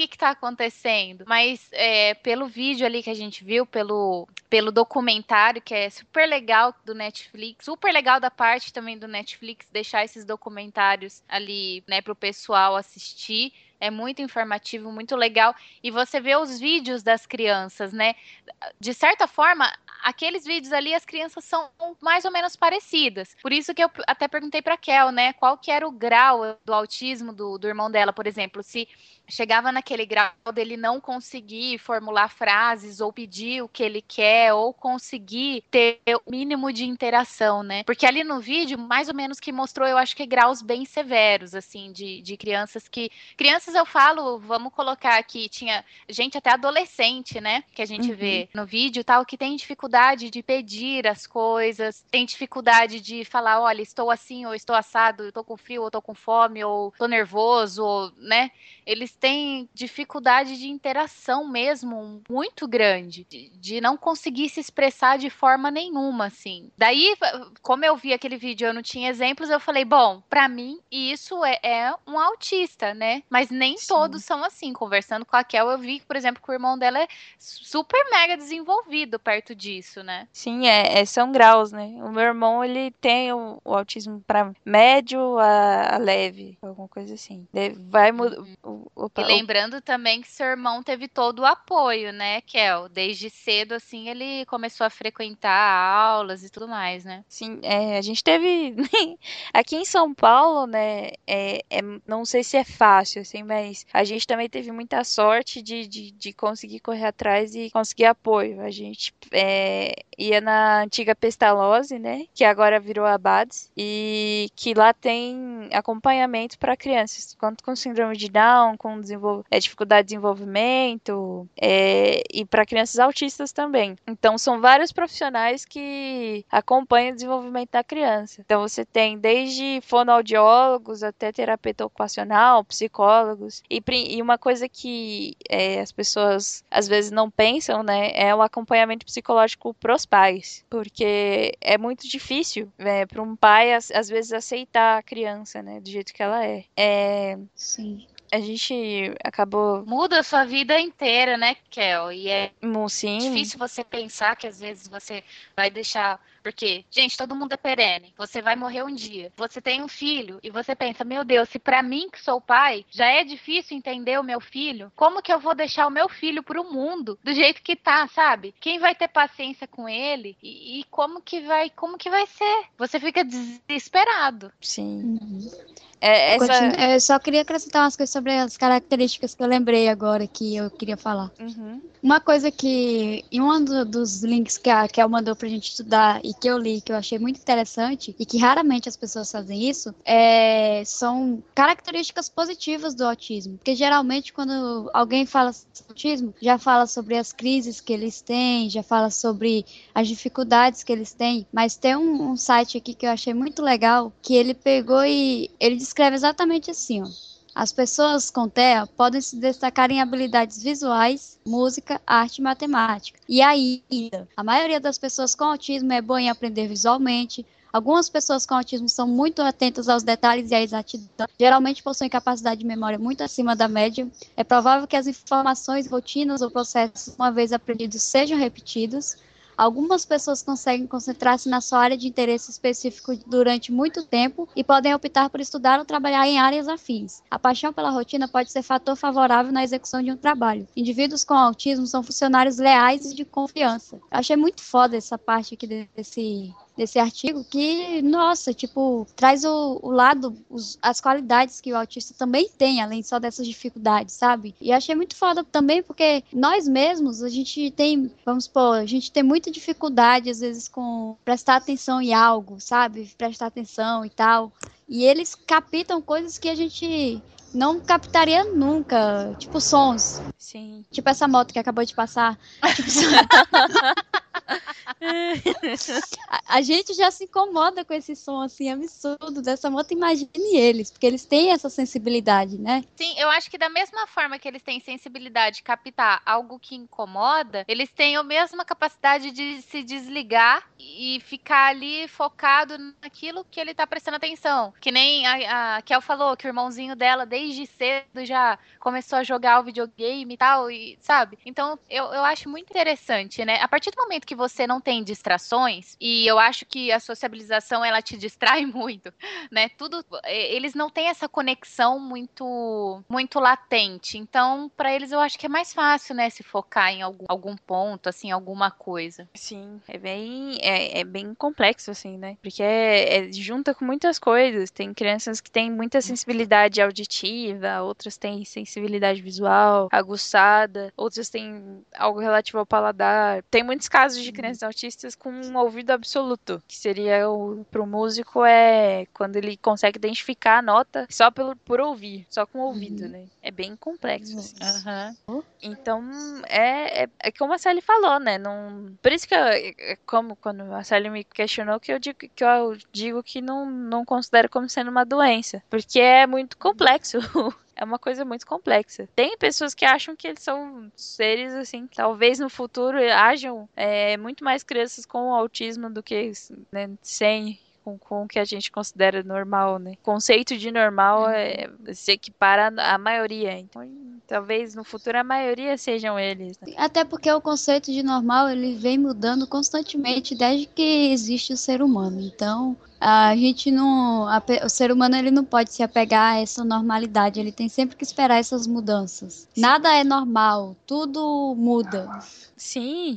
acontecendo. Mas é, pelo vídeo ali que a gente viu, pelo, pelo documentário, que é super legal do Netflix, super legal da parte também do Netflix deixar esses documentários ali, né, pro pessoal assistir. É muito informativo, muito legal. E você vê os vídeos das crianças, né? De certa forma, aqueles vídeos ali, as crianças são mais ou menos parecidas. Por isso que eu até perguntei pra Kel, né? Qual que era o grau do autismo do, do irmão dela, por exemplo. Se chegava naquele grau dele não conseguir formular frases ou pedir o que ele quer ou conseguir ter o mínimo de interação, né? Porque ali no vídeo, mais ou menos que mostrou, eu acho que graus bem severos, assim, de, de crianças que... Crianças, eu falo, vamos colocar aqui, tinha gente até adolescente, né? Que a gente Uhum. vê no vídeo, tal, que tem dificuldade de pedir as coisas, tem dificuldade de falar, olha, estou assim, ou estou assado, eu estou com frio, ou estou com fome, ou estou nervoso, ou, né? Eles têm dificuldade de interação mesmo, muito grande, de, de não conseguir se expressar de forma nenhuma, assim. Daí, como eu vi aquele vídeo, eu não tinha exemplos, eu falei, bom, pra mim, isso é, é um autista, né? Mas nem Sim. todos são assim. Conversando com a Kel, eu vi que, por exemplo, que o irmão dela é super mega desenvolvido perto disso, né? Sim, é, é- são graus, né? O meu irmão, ele tem o, o autismo para médio a, a leve, alguma coisa assim. Ele vai mudar. O, o, E o- lembrando também que seu irmão teve todo o apoio, né, Kel? Desde cedo, assim, ele começou a frequentar aulas e tudo mais, né? sim, é, a gente teve aqui em São Paulo, né? É, é- não sei se é fácil, assim, mas a gente também teve muita sorte de, de, de conseguir correr atrás e conseguir apoio. A gente é, ia na antiga Pestalozzi, né? Que agora virou Abades, e que lá tem acompanhamento para crianças, tanto com síndrome de Down, com desenvol- é, dificuldade de desenvolvimento, é, e para crianças autistas também. Então, são vários profissionais que acompanham o desenvolvimento da criança. Então, você tem desde fonoaudiólogos até terapeuta ocupacional, psicólogos. E, pri- e uma coisa que é, as pessoas às vezes não pensam, né, é o acompanhamento psicológico pros pais. Porque é muito difícil, né, para um pai, às, às vezes, aceitar a criança, né, do jeito que ela é. É, Sim. a gente acabou, Muda a sua vida inteira, né, Kel? E é sim, difícil você pensar que às vezes você vai deixar. Porque, gente, todo mundo é perene. Você vai morrer um dia. Você tem um filho e você pensa, meu Deus, se pra mim que sou pai já é difícil entender o meu filho, como que eu vou deixar o meu filho pro mundo do jeito que tá, sabe? Quem vai ter paciência com ele e, e como que vai, como que vai ser? Você fica desesperado. sim. Uhum. É, Continu- essa. Eu só queria acrescentar umas coisas sobre as características que eu lembrei agora que eu queria falar. Uhum. Uma coisa que, em um do- dos links que a Kel mandou pra gente estudar e que eu li, que eu achei muito interessante, e que raramente as pessoas fazem isso, é, são características positivas do autismo. Porque geralmente, quando alguém fala sobre autismo, já fala sobre as crises que eles têm, já fala sobre as dificuldades que eles têm. Mas tem um, um site aqui que eu achei muito legal, que ele pegou e ele descreve exatamente assim, ó. As pessoas com T E A podem se destacar em habilidades visuais, música, arte e matemática. E ainda, a maioria das pessoas com autismo é boa em aprender visualmente. Algumas pessoas com autismo são muito atentas aos detalhes e à exatidão. Geralmente possuem capacidade de memória muito acima da média. É provável que as informações, rotinas ou processos, uma vez aprendidos, sejam repetidos. Algumas pessoas conseguem concentrar-se na sua área de interesse específico durante muito tempo e podem optar por estudar ou trabalhar em áreas afins. A paixão pela rotina pode ser fator favorável na execução de um trabalho. Indivíduos com autismo são funcionários leais e de confiança. Eu achei muito foda essa parte aqui desse, desse artigo que, nossa, tipo, traz o, o lado, os, as qualidades que o autista também tem, além só dessas dificuldades, sabe? E achei muito foda também porque nós mesmos, a gente tem, vamos supor, a gente tem muita dificuldade, às vezes, com prestar atenção em algo, sabe? Prestar atenção e tal. E eles captam coisas que a gente não captaria nunca. Tipo sons. Sim. Tipo essa moto que acabou de passar. Tipo, A, a gente já se incomoda com esse som assim absurdo dessa moto, imagine eles, porque eles têm essa sensibilidade, né? Sim, eu acho que da mesma forma que eles têm sensibilidade de captar algo que incomoda, eles têm a mesma capacidade de se desligar e ficar ali focado naquilo que ele tá prestando atenção. Que nem a, a Kel falou, que o irmãozinho dela desde cedo já começou a jogar o videogame e tal, e sabe? Então, eu, eu acho muito interessante, né? A partir do momento que você não tem distrações, e eu acho que a sociabilização, ela te distrai muito, né? Tudo, eles não têm essa conexão muito muito latente. Então, para eles eu acho que é mais fácil, né, se focar em algum, algum ponto, assim, alguma coisa. Sim, é bem, é, é bem complexo, assim, né? Porque é, é- junta com muitas coisas. Tem crianças que têm muita sensibilidade auditiva, outras têm sensibilidade visual, aguçada, outras têm algo relativo ao paladar. Tem muitos casos de crianças autistas com um ouvido absoluto, que seria o pro músico é quando ele consegue identificar a nota só pelo, por ouvir, só com o ouvido, né? É bem complexo, assim. Aham. Então, é, é, é como a Sally falou, né? Não, por isso que eu, é como quando a Sally me questionou, que eu digo que eu digo que não, não considero como sendo uma doença. Porque é muito complexo. É uma coisa muito complexa. Tem pessoas que acham que eles são seres, assim, que talvez no futuro hajam é, muito mais crianças com autismo do que, né, sem. Com, com o que a gente considera normal, né? O conceito de normal é se equipara à maioria. Então, talvez no futuro a maioria sejam eles, né? Até porque o conceito de normal ele vem mudando constantemente desde que existe o ser humano. Então, a gente não, a, o ser humano ele não pode se apegar a essa normalidade. Ele tem sempre que esperar essas mudanças. Nada é normal, tudo muda. Sim.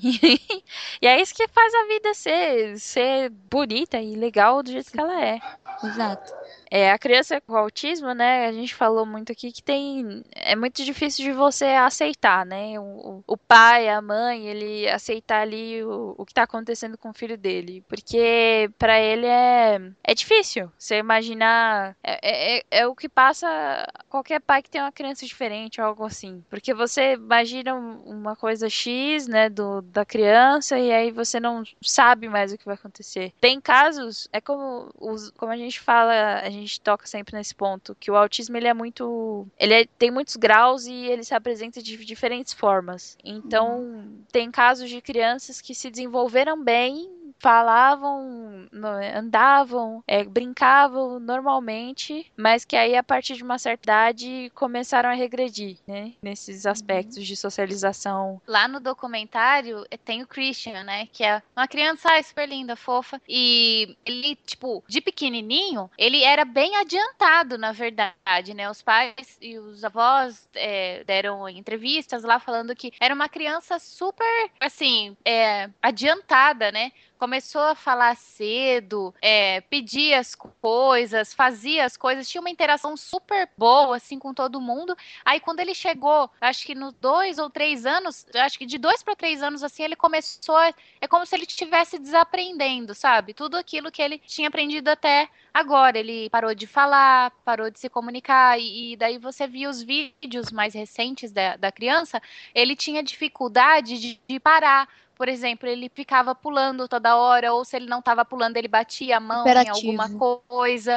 E é isso que faz a vida ser, ser bonita e legal do jeito que ela é. Exato. É, a criança com autismo, né? A gente falou muito aqui que tem. É muito difícil de você aceitar, né? O, o pai, a mãe, ele aceitar ali o, o que tá acontecendo com o filho dele. Porque pra ele é, é difícil. Você imaginar. É, é, é o que passa qualquer pai que tem uma criança diferente ou algo assim. Porque você imagina uma coisa X, né? Do, da criança, e aí você não sabe mais o que vai acontecer. Tem casos, é como, os, como a gente fala, a gente toca sempre nesse ponto, que o autismo ele é muito, ele é, tem muitos graus e ele se apresenta de diferentes formas. Então, uhum. Tem casos de crianças que se desenvolveram bem, falavam, andavam, é, brincavam normalmente, mas que aí a partir de uma certa idade começaram a regredir, né? Nesses aspectos uhum. de socialização. Lá no documentário tem o Christian, né? Que é uma criança ai, super linda, fofa. E ele, tipo, de pequenininho, ele era bem adiantado, na verdade, né? Os pais e os avós é, deram entrevistas lá falando que era uma criança super, assim, é, adiantada, né? Começou a falar cedo, é, pedia as coisas, fazia as coisas, tinha uma interação super boa, assim, com todo mundo. Aí, quando ele chegou, acho que nos dois ou três anos, acho que de dois para três anos, assim, ele começou, a, é como se ele estivesse desaprendendo, sabe? Tudo aquilo que ele tinha aprendido até agora. Ele parou de falar, parou de se comunicar, e, e daí você via os vídeos mais recentes da, da criança, ele tinha dificuldade de, de parar. Por exemplo, ele ficava pulando toda hora, ou se ele não estava pulando, ele batia a mão Imperativo. Em alguma coisa.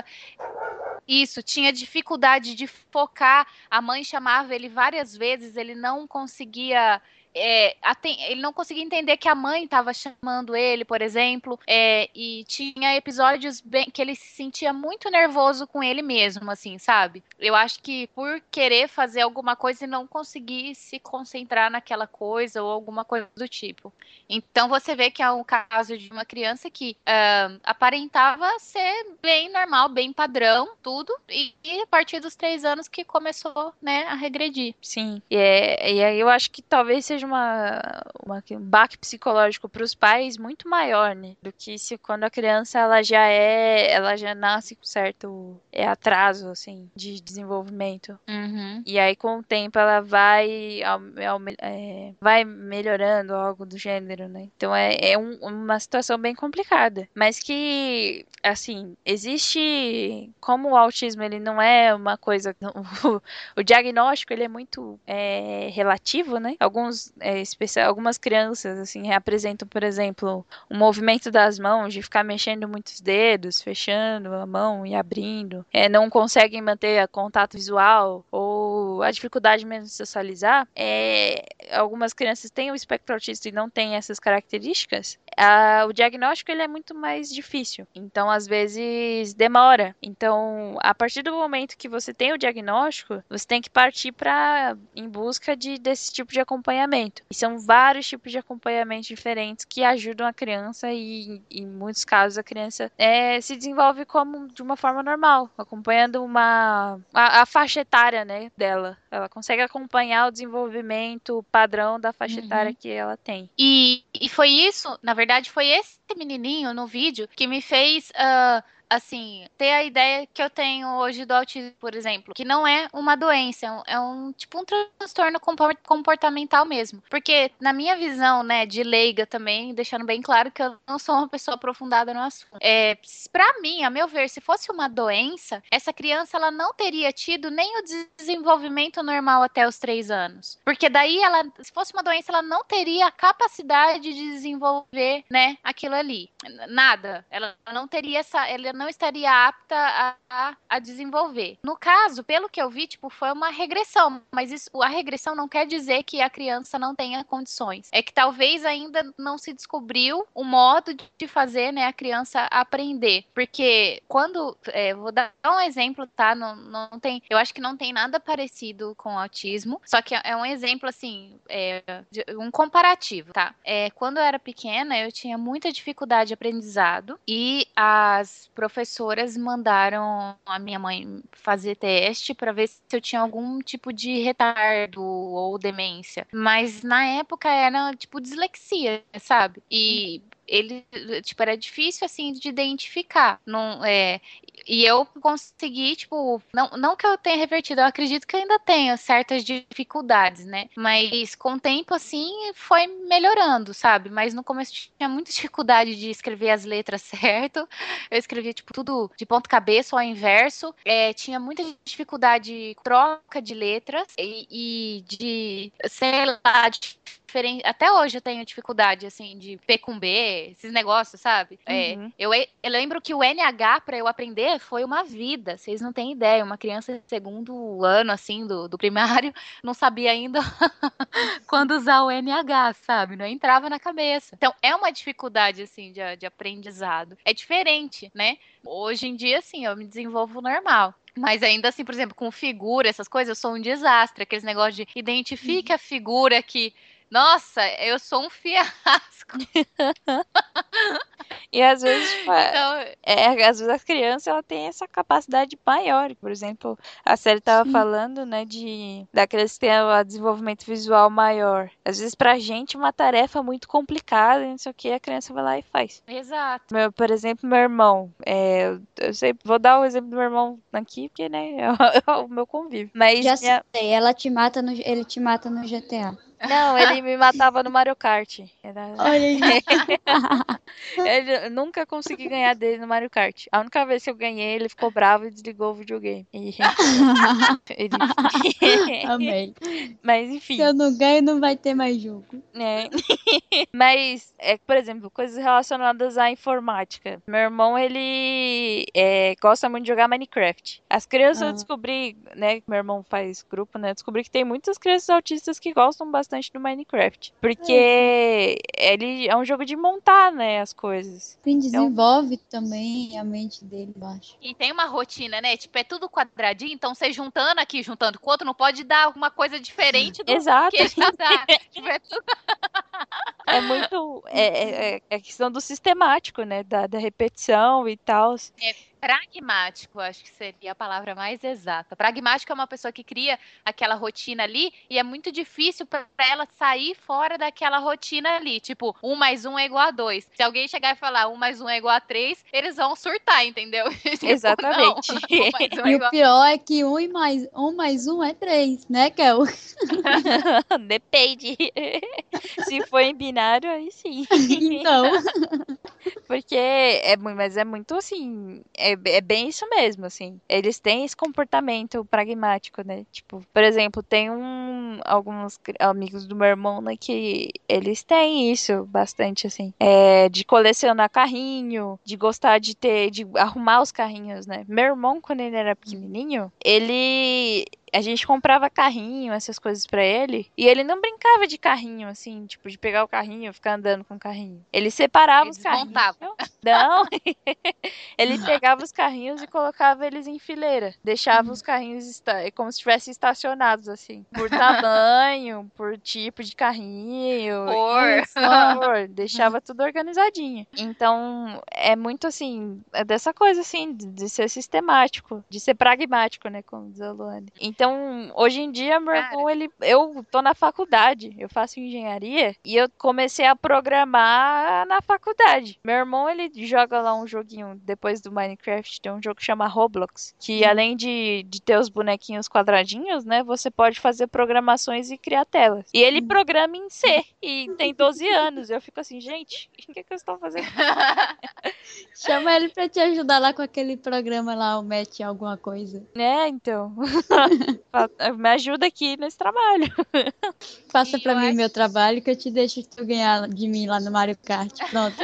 Isso, tinha dificuldade de focar. A mãe chamava ele várias vezes, ele não conseguia. É, ele não conseguia entender que a mãe estava chamando ele, por exemplo, é, e tinha episódios bem, que ele se sentia muito nervoso com ele mesmo, assim, sabe? Eu acho que por querer fazer alguma coisa e não conseguir se concentrar naquela coisa ou alguma coisa do tipo. Então você vê que é um caso de uma criança que uh, aparentava ser bem normal, bem padrão, tudo, e, e a partir dos três anos que começou, né, a regredir. Sim, e, é, e aí eu acho que talvez seja uma, uma um baque psicológico para os pais muito maior, né, do que se quando a criança ela já é, ela já nasce com certo é, atraso, assim, de desenvolvimento. Uhum. E aí com o tempo ela vai, é, vai melhorando algo do gênero, né, então é, é um, uma situação bem complicada, mas que, assim, existe, como o autismo ele não é uma coisa, o, o diagnóstico ele é muito é, relativo, né? Alguns é, especial, algumas crianças assim apresentam, por exemplo, um movimento das mãos de ficar mexendo muitos dedos, fechando a mão e abrindo, é, não conseguem manter contato visual ou a dificuldade mesmo de socializar, é, algumas crianças têm o espectro autista e não têm essas características, a, o diagnóstico ele é muito mais difícil, então às vezes demora. Então, a partir do momento que você tem o diagnóstico, você tem que partir para em busca de desse tipo de acompanhamento. E são vários tipos de acompanhamento diferentes que ajudam a criança e, em muitos casos, a criança é, se desenvolve como de uma forma normal, acompanhando uma a, a faixa etária, né, dela. Ela consegue acompanhar o desenvolvimento padrão da faixa Uhum. etária que ela tem. E, e foi isso, na verdade, foi esse menininho no vídeo que me fez, uh, assim, ter a ideia que eu tenho hoje do autismo, por exemplo, que não é uma doença, é um, é um tipo um transtorno comportamental mesmo. Porque, na minha visão, né, de leiga também, deixando bem claro que eu não sou uma pessoa aprofundada no assunto, é, pra mim, a meu ver, se fosse uma doença, essa criança, ela não teria tido nem o desenvolvimento normal até os três anos. Porque daí, ela, se fosse uma doença, ela não teria a capacidade de desenvolver, né, aquilo ali. Nada. Ela não teria essa, ela não estaria apta a, a, a desenvolver. No caso, pelo que eu vi, tipo, foi uma regressão, mas isso, a regressão não quer dizer que a criança não tenha condições. É que talvez ainda não se descobriu o modo de fazer, né, a criança aprender. Porque quando, é, vou dar um exemplo, tá? Não, não tem, eu acho que não tem nada parecido com autismo, só que é um exemplo, assim, é, um comparativo, tá? É, quando eu era pequena, eu tinha muita dificuldade de aprendizado e as professoras mandaram a minha mãe fazer teste para ver se eu tinha algum tipo de retardo ou demência. Mas na época era tipo dislexia, sabe? E ele, tipo, era difícil, assim, de identificar. Não, é, e eu consegui, tipo, não, não que eu tenha revertido, eu acredito que eu ainda tenho certas dificuldades, né? Mas com o tempo, assim, foi melhorando, sabe? Mas no começo tinha muita dificuldade de escrever as letras certo. Eu escrevia, tipo, tudo de ponta cabeça ou ao inverso. É, tinha muita dificuldade com troca de letras e, e de, sei lá, de diferente. Até hoje eu tenho dificuldade, assim, de P com B, esses negócios, sabe? É, Uhum. eu, eu lembro que o N H, pra eu aprender, foi uma vida. Vocês não têm ideia. Uma criança de segundo ano, assim, do, do primário, não sabia ainda quando usar o N H, sabe? Não entrava na cabeça. Então, é uma dificuldade, assim, de, de aprendizado. É diferente, né? Hoje em dia, assim, eu me desenvolvo normal. Mas ainda assim, por exemplo, com figura, essas coisas, eu sou um desastre. Aqueles negócios de identifique a figura que... Nossa, eu sou um fiasco. E às vezes, tipo, é, Então, é, às vezes a criança ela tem essa capacidade maior. Por exemplo, a série tava Sim. falando, né, de da criança que tem o desenvolvimento visual maior. Às vezes pra gente uma tarefa muito complicada, e não sei o que, a criança vai lá e faz. exato. Meu, por exemplo, meu irmão, é, eu, eu sei, vou dar o exemplo do meu irmão aqui, porque, né, é o, é o meu convívio. Mas Já minha, sei, ela te mata no, ele te mata no G T A. não, ele me matava no Mario Kart. Era- Olha aí. Ele, eu nunca consegui ganhar dele no Mario Kart. A única vez que eu ganhei, ele ficou bravo e desligou o videogame. E ele... Amei. Mas Se enfim, eu não ganho, não vai ter mais jogo. né? Mas, é, por exemplo, coisas relacionadas à informática. Meu irmão, ele é, gosta muito de jogar Minecraft. As crianças, eu Ah. descobri, né? Meu irmão faz grupo, né? Eu descobri que tem muitas crianças autistas que gostam bastante do Minecraft. Porque ele é um jogo de montar, né? As coisas. Sim, Então, desenvolve também a mente dele, eu acho. E tem uma rotina, né? Tipo, é tudo quadradinho, então você juntando aqui, juntando com o outro, não pode dar alguma coisa diferente do exato. que já dá. Tipo, é tudo... É muito. É, é, é questão do sistemático, né? Da, da repetição e tal. É pragmático, acho que seria a palavra mais exata. Pragmático é uma pessoa que cria aquela rotina ali e é muito difícil para ela sair fora daquela rotina ali. Tipo, um mais um é igual a dois. Se alguém chegar e falar um mais um é igual a três, eles vão surtar, entendeu? Tipo, Exatamente. não, um mais um é E o igual a... pior é que um, e mais, um mais um é três, né, Kel? Depende. Se for em veterinário, aí sim. Então, Porque é, mu- mas é muito assim, é, é bem isso mesmo, assim. Eles têm esse comportamento pragmático, né? Tipo, por exemplo, tem um, alguns cri- amigos do meu irmão, né, que eles têm isso bastante, assim. É, de colecionar carrinho, de gostar de ter, de arrumar os carrinhos, né? Meu irmão, quando ele era pequenininho, ele a gente comprava carrinho, essas coisas pra ele, e ele não brincava de carrinho, assim, tipo, de pegar o carrinho e ficar andando com o carrinho. Ele separava Ele os carrinhos. desmontava. Não, ele pegava os carrinhos e colocava eles em fileira. Deixava os carrinhos esta- é como se estivessem estacionados, assim. Por tamanho, por tipo de carrinho. Cor. Isso, cor. Deixava tudo organizadinho. Então, é muito assim, é dessa coisa, assim, de, de ser sistemático, de ser pragmático, né, como diz a Luane. Então, hoje em dia, meu Cara, irmão, ele, eu tô na faculdade, eu faço engenharia, e eu comecei a programar na faculdade. Meu irmão, ele joga lá um joguinho, depois do Minecraft, tem um jogo que chama Roblox, que além de, de ter os bonequinhos quadradinhos, né, você pode fazer programações e criar telas. E ele programa em C, e tem doze anos. Eu fico assim, gente, o que, que eu estou fazendo? chama ele pra te ajudar lá com aquele programa lá, o Match alguma coisa. É, então. Me ajuda aqui nesse trabalho. Faça E pra eu mim acho- meu trabalho que eu te deixo tu ganhar de mim lá no Mario Kart. Pronto.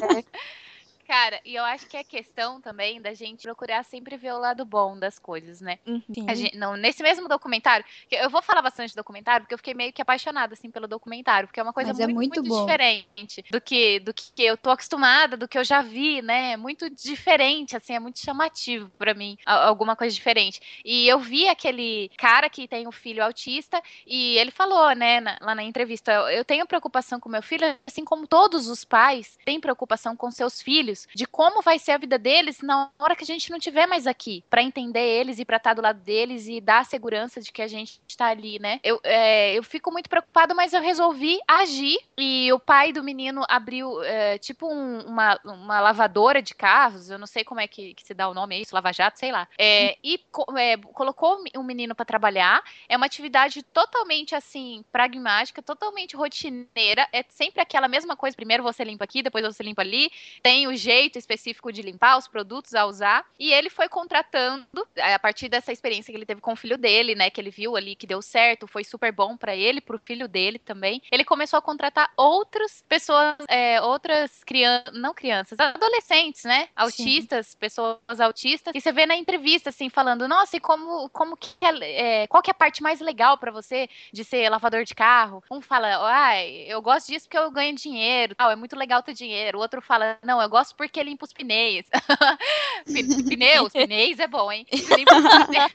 Cara, e eu acho que é questão também da gente procurar sempre ver o lado bom das coisas, né? A Sim. gente- não, nesse mesmo documentário, que eu vou falar bastante de documentário, porque eu fiquei meio que apaixonada, assim, pelo documentário, porque é uma coisa Mas é muito, muito muito bom. diferente do que, do que eu tô acostumada, do que eu já vi, né? É muito diferente, assim, é muito chamativo pra mim, a- alguma coisa diferente. E eu vi aquele cara que tem um filho autista, e ele falou, né, na- lá na entrevista, eu, eu tenho preocupação com meu filho, assim como todos os pais têm preocupação com seus filhos, de como vai ser a vida deles na hora que a gente não tiver mais aqui, pra entender eles e pra estar do lado deles e dar a segurança de que a gente está ali, né? Eu, é, eu fico muito preocupada, mas eu resolvi agir e o pai do menino abriu é, tipo um- uma, uma lavadora de carros, eu não sei como é que, que se dá o nome, é isso, lava-jato, sei lá. É, e co- é, colocou o menino pra trabalhar. É uma atividade totalmente assim, pragmática, totalmente rotineira. É sempre aquela mesma coisa. Primeiro você limpa aqui, depois você limpa ali. Tem o jeito específico de limpar, os produtos a usar. E ele foi contratando, a partir dessa experiência que ele teve com o filho dele, né? Que ele viu ali que deu certo, foi super bom pra ele, pro filho dele também. Ele começou a contratar outras pessoas, é, outras crianças, não crianças, adolescentes, né? Autistas, pessoas autistas. E você vê na entrevista, assim, falando, nossa, e como, como que é, é, qual que é a parte mais legal pra você de ser lavador de carro? Um fala, ai, eu gosto disso porque eu ganho dinheiro, tal, é muito legal ter dinheiro. O outro fala, não, eu gosto porque limpa os pneus. P- Pneus, pneus é bom, hein? Limpa os pneus.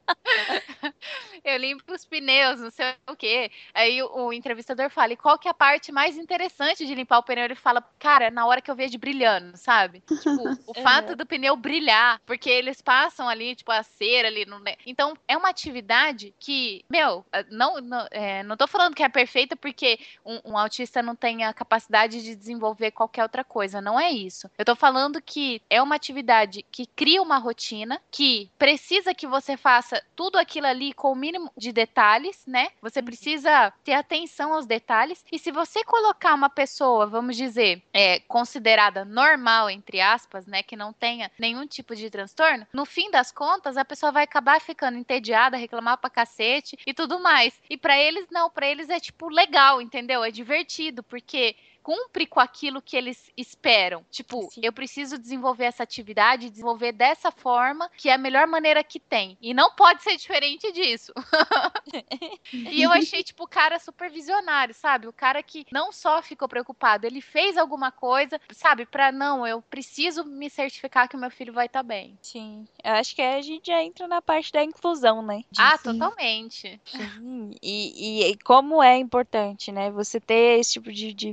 Eu limpo os pneus, não sei o quê. Aí o, o entrevistador fala, e qual que é a parte mais interessante de limpar o pneu? Ele fala, cara, na hora que eu vejo brilhando, sabe? Tipo, o fato Uhum. do pneu brilhar, porque eles passam ali, tipo, a cera ali. No... Então, é uma atividade que, meu, não, não, é, não tô falando que é perfeita porque um, um autista não tem a capacidade de desenvolver qualquer outra coisa, não é isso. Eu tô falando que é uma atividade que cria uma rotina, que precisa que você faça tudo aquilo ali com o mínimo de detalhes, né? Você precisa ter atenção aos detalhes. E se você colocar uma pessoa, vamos dizer, é, considerada normal, entre aspas, né? Que não tenha nenhum tipo de transtorno, no fim das contas, a pessoa vai acabar ficando entediada, reclamar pra cacete e tudo mais. E pra eles, não, pra eles é tipo legal, entendeu? É divertido, porque cumpre com aquilo que eles esperam. Tipo, Sim. eu preciso desenvolver essa atividade, desenvolver dessa forma, que é a melhor maneira que tem. E não pode ser diferente disso. E eu achei, tipo, o cara super visionário, sabe? O cara que não só ficou preocupado, ele fez alguma coisa, sabe? Pra, não, eu preciso me certificar que o meu filho vai estar bem. Sim. Eu acho que aí a gente já entra na parte da inclusão, né? De Ah, Sim. totalmente. sim. E, e, e como é importante, né? Você ter esse tipo de, de visão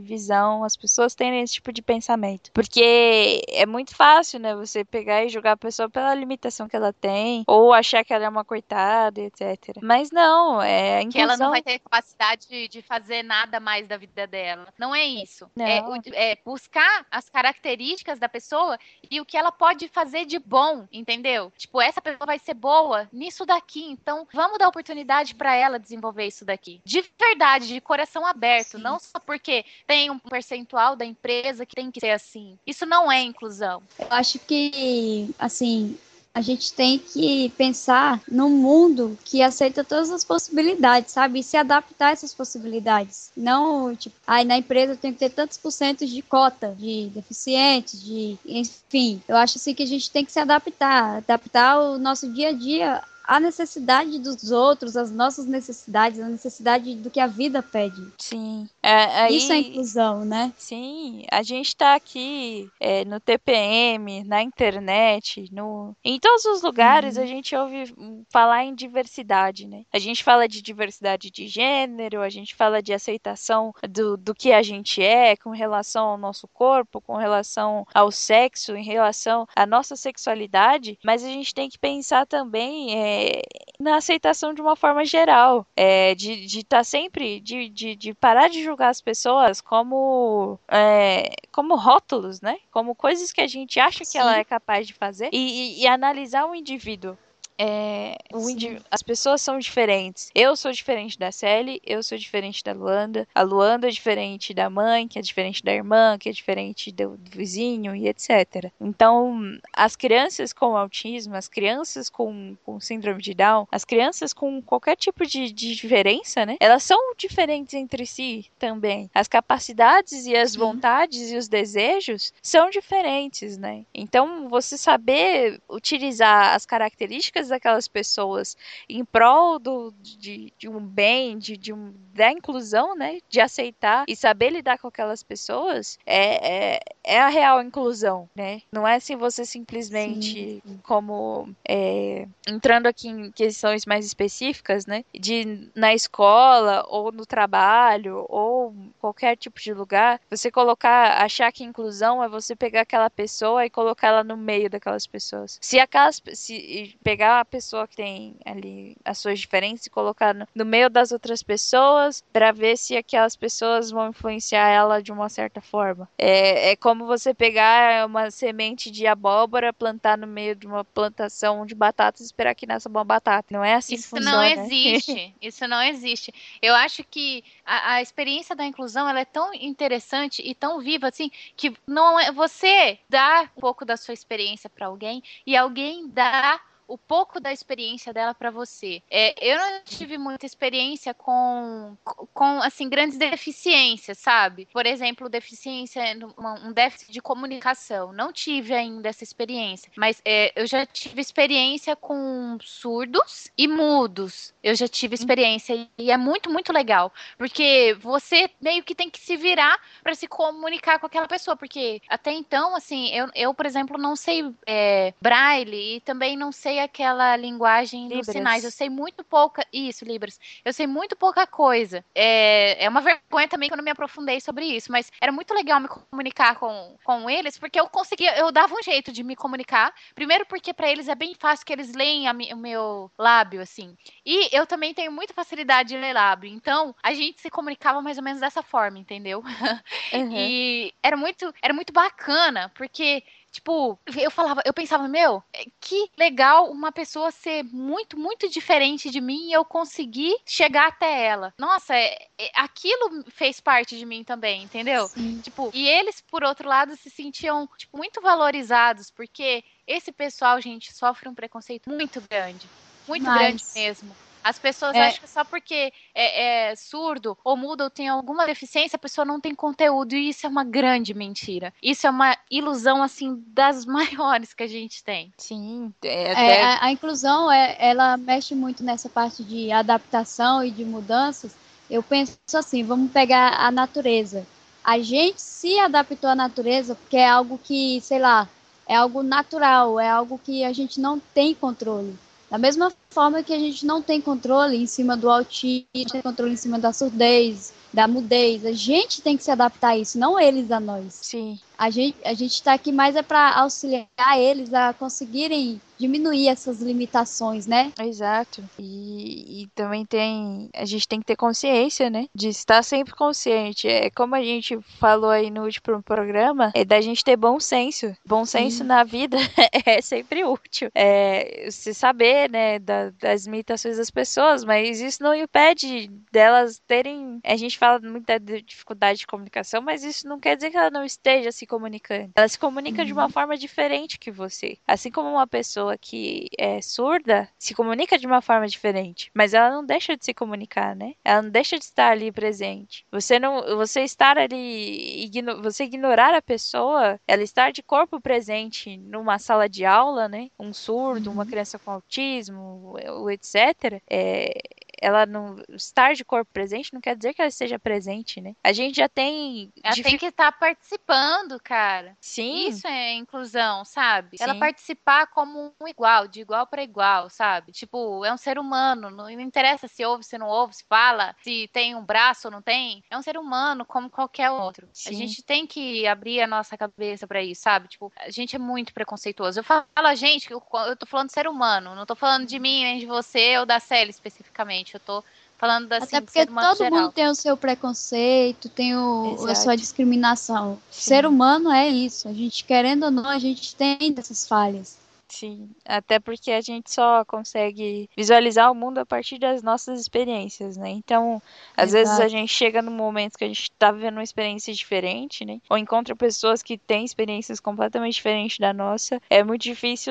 educação, as pessoas terem esse tipo de pensamento. Porque é muito fácil, né, você pegar e julgar a pessoa pela limitação que ela tem, ou achar que ela é uma coitada, etcétera. Mas não, é a Que ela não inclusão. vai ter capacidade de, de fazer nada mais da vida dela. Não é isso. É, Não. o- é buscar as características da pessoa e o que ela pode fazer de bom, entendeu? Tipo, essa pessoa vai ser boa nisso daqui, então vamos dar oportunidade para ela desenvolver isso daqui. De verdade, de coração aberto, Sim. não só porque tem um percentual da empresa que tem que ser assim. Isso não é inclusão. Eu acho que, assim, a gente tem que pensar num mundo que aceita todas as possibilidades, sabe? E se adaptar a essas possibilidades. Não, tipo, aí na empresa tem que ter tantos por cento de cota de deficientes, de, enfim. Eu acho assim que a gente tem que se adaptar, adaptar o nosso dia a dia à necessidade dos outros, às nossas necessidades, à necessidade do que a vida pede. Sim. É, Isso é aí. inclusão, né? Sim, a gente está aqui é, no T P M, na internet, no... em todos os lugares a gente ouve hum, falar em diversidade, né? A gente fala de diversidade de gênero, a gente fala de aceitação do, do que a gente é com relação ao nosso corpo, com relação ao sexo, em relação à nossa sexualidade, mas a gente tem que pensar também é, na aceitação de uma forma geral, é, de estar sempre, de, de, de parar de julgar as pessoas como, é, como rótulos, né? Como coisas que a gente acha que ela Sim. é capaz de fazer e, e, e analisar o indivíduo. É, o indi- as pessoas são diferentes. Eu sou diferente da Sally, eu sou diferente da Luanda. A Luanda é diferente da mãe, que é diferente da irmã, que é diferente do, do vizinho e etcétera. Então, as crianças com autismo, as crianças com, com síndrome de Down, as crianças com qualquer tipo de, de diferença, né? Elas são diferentes entre si também. As capacidades e as Sim. vontades e os desejos são diferentes, né? Então, você saber utilizar as características daquelas pessoas em prol do, de, de um bem, de, de um, da inclusão, né? De aceitar e saber lidar com aquelas pessoas é, é, é a real inclusão, né? Não é assim você simplesmente, Sim, sim. como é, entrando aqui em questões mais específicas, né? De na escola ou no trabalho ou qualquer tipo de lugar, você colocar, achar que inclusão é você pegar aquela pessoa e colocar ela no meio daquelas pessoas. Se aquelas, se pegar a pessoa que tem ali as suas diferenças e colocar no, no meio das outras pessoas para ver se aquelas pessoas vão influenciar ela de uma certa forma. É, é como você pegar uma semente de abóbora, plantar no meio de uma plantação de batatas e esperar que nasça uma batata. Não é assim que Isso não funciona. existe. Isso não existe. Eu acho que a, a experiência da inclusão ela é tão interessante e tão viva assim que não é você dá um pouco da sua experiência para alguém e alguém dá o pouco da experiência dela para você. É, eu não tive muita experiência com, com assim grandes deficiências, sabe? Por exemplo, deficiência, um déficit de comunicação. Não tive ainda essa experiência, mas é, eu já tive experiência com surdos e mudos. Eu já tive experiência e é muito, muito legal, porque você meio que tem que se virar para se comunicar com aquela pessoa, porque até então, assim, eu, eu por exemplo, não sei é, braille e também não sei aquela linguagem dos Libras. sinais. Eu sei muito pouca. Isso, Libras. Eu sei muito pouca coisa. É, é uma vergonha também que eu não me aprofundei sobre isso, mas era muito legal me comunicar com, com eles, porque eu conseguia, eu dava um jeito de me comunicar. Primeiro, porque para eles é bem fácil que eles leem a, o meu lábio, assim. E eu também tenho muita facilidade de ler lábio. Então, a gente se comunicava mais ou menos dessa forma, entendeu? Uhum. E era muito, era muito bacana, porque tipo, eu falava, eu pensava, meu, que legal uma pessoa ser muito, muito diferente de mim e eu conseguir chegar até ela. Nossa, é, é, aquilo fez parte de mim também, entendeu? Sim. Tipo, e eles, por outro lado, se sentiam, tipo, muito valorizados, porque esse pessoal, gente, sofre um preconceito muito grande. Muito grande Mas mesmo. As pessoas é, acham que só porque é, é surdo ou mudo ou tem alguma deficiência, a pessoa não tem conteúdo. E isso é uma grande mentira. Isso é uma ilusão, assim, das maiores que a gente tem. Sim, é é, até. a, a inclusão é, ela mexe muito nessa parte de adaptação e de mudanças. Eu penso assim, vamos pegar a natureza. A gente se adaptou à natureza porque é algo que, sei lá, é algo natural, é algo que a gente não tem controle. Da mesma forma que a gente não tem controle em cima do autismo, não tem controle em cima da surdez, da mudez. A gente tem que se adaptar a isso, não eles a nós. Sim. A gente a gente está aqui mais é para auxiliar eles a conseguirem diminuir essas limitações, né? Exato. E, e também tem. A gente tem que ter consciência, né? De estar sempre consciente. É como a gente falou aí no último programa, é da gente ter bom senso. Bom senso Sim. na vida é sempre útil. É você saber, né, da- das limitações das pessoas, mas isso não impede delas terem. A gente fala muito da dificuldade de comunicação, mas isso não quer dizer que ela não esteja se comunicando. Ela se comunica de uma forma diferente que você. Assim como uma pessoa que é surda se comunica de uma forma diferente, mas ela não deixa de se comunicar, né? Ela não deixa de estar ali presente. Você não, você estar ali, igno- você ignorar a pessoa, ela estar de corpo presente numa sala de aula, né? Um surdo, uma criança com autismo, ou etcétera. É, ela não estar de corpo presente não quer dizer que ela esteja presente, né? A gente já tem Ela tem dific- que estar participando, cara. Sim, Isso é inclusão, sabe? Ela sim. participar como um igual, de igual para igual, sabe? Tipo, é um ser humano, não, não interessa se ouve, se não ouve, se fala, se tem um braço ou não tem. É um ser humano como qualquer outro. A Sim. gente tem que abrir a nossa cabeça para isso, sabe? Tipo, a gente é muito preconceituoso. Eu falo a gente, eu, eu tô falando de ser humano, não tô falando de mim, nem de você ou da Célia especificamente. Eu tô falando Até assim, de porque ser humano todo mundo geral. tem o seu preconceito, tem o, a sua Exato. discriminação. Sim. Ser humano é isso. A gente, querendo ou não, a gente tem dessas falhas. Sim, até porque a gente só consegue visualizar o mundo a partir das nossas experiências, né? Então, às vezes a Exato. gente chega num momento que a gente tá vivendo uma experiência diferente, né? Ou encontra pessoas que têm experiências completamente diferentes da nossa. É muito difícil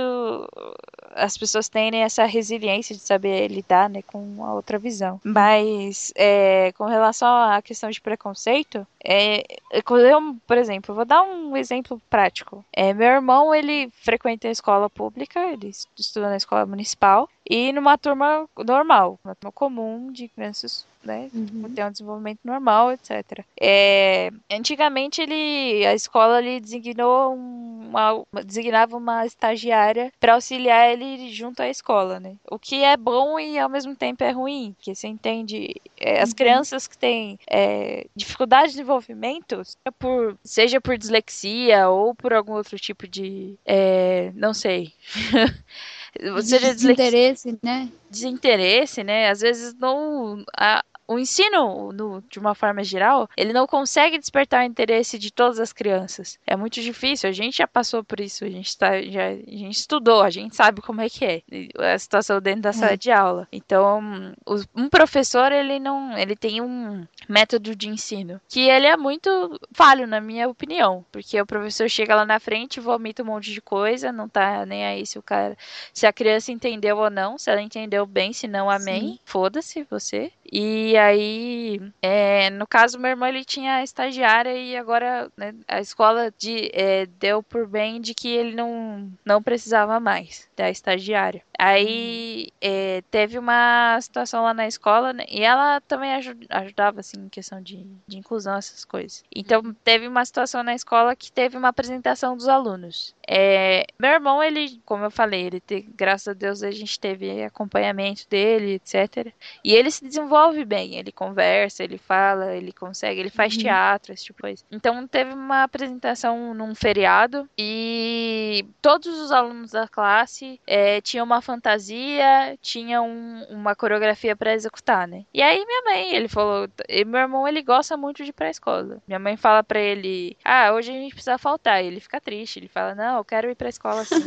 as pessoas terem essa resiliência de saber lidar, né, com a outra visão. Mas, é, com relação à questão de preconceito, é, eu, por exemplo, vou dar um exemplo prático. É, meu irmão, ele frequenta a escola pública, ele estuda na escola municipal, e numa turma normal, uma turma comum de crianças, né, Uhum. tem um desenvolvimento normal, etcétera. É, antigamente, ele, a escola ele designou uma, designava uma estagiária para auxiliar ele junto à escola, né? O que é bom e ao mesmo tempo é ruim, porque você entende, é, as crianças que têm é, dificuldade de desenvolvimento, seja por, seja por dislexia ou por algum outro tipo de, é, não sei, seja dislexia, Desinteresse, né? desinteresse, né? Às vezes não. A, o ensino, no, de uma forma geral, ele não consegue despertar o interesse de todas as crianças. É muito difícil. A gente já passou por isso. A gente, tá, já, a gente estudou, a gente sabe como é que é a situação dentro da sala É. de aula. Então, os- um professor, ele não. Ele tem um método de ensino que ele é muito falho, na minha opinião. Porque o professor chega lá na frente, vomita um monte de coisa, não tá nem aí se o cara. Se a criança entendeu ou não, se ela entendeu bem, se não, amém. Sim. Foda-se você. E aí, é, no caso, meu irmão, ele tinha estagiária e agora, né, a escola de, é, deu por bem de que ele não, não precisava mais da estagiária. Aí, é, teve uma situação lá na escola, né, e ela também aju- ajudava, assim, em questão de, de inclusão, essas coisas. Então, teve uma situação na escola que teve uma apresentação dos alunos. É, meu irmão, ele, como eu falei, ele te, graças a Deus a gente teve acompanhamento dele, etcétera. E ele se desenvolve bem, ele conversa, ele fala, ele consegue, ele faz Uhum. teatro, esse tipo de coisa. Então teve uma apresentação num feriado e todos os alunos da classe é, tinham uma fantasia, tinham um, uma coreografia para executar, né? E aí minha mãe, ele falou, e meu irmão ele gosta muito de ir pra escola. Minha mãe fala para ele, ah, hoje a gente precisa faltar. E ele fica triste, ele fala, não, eu quero ir pra escola sim.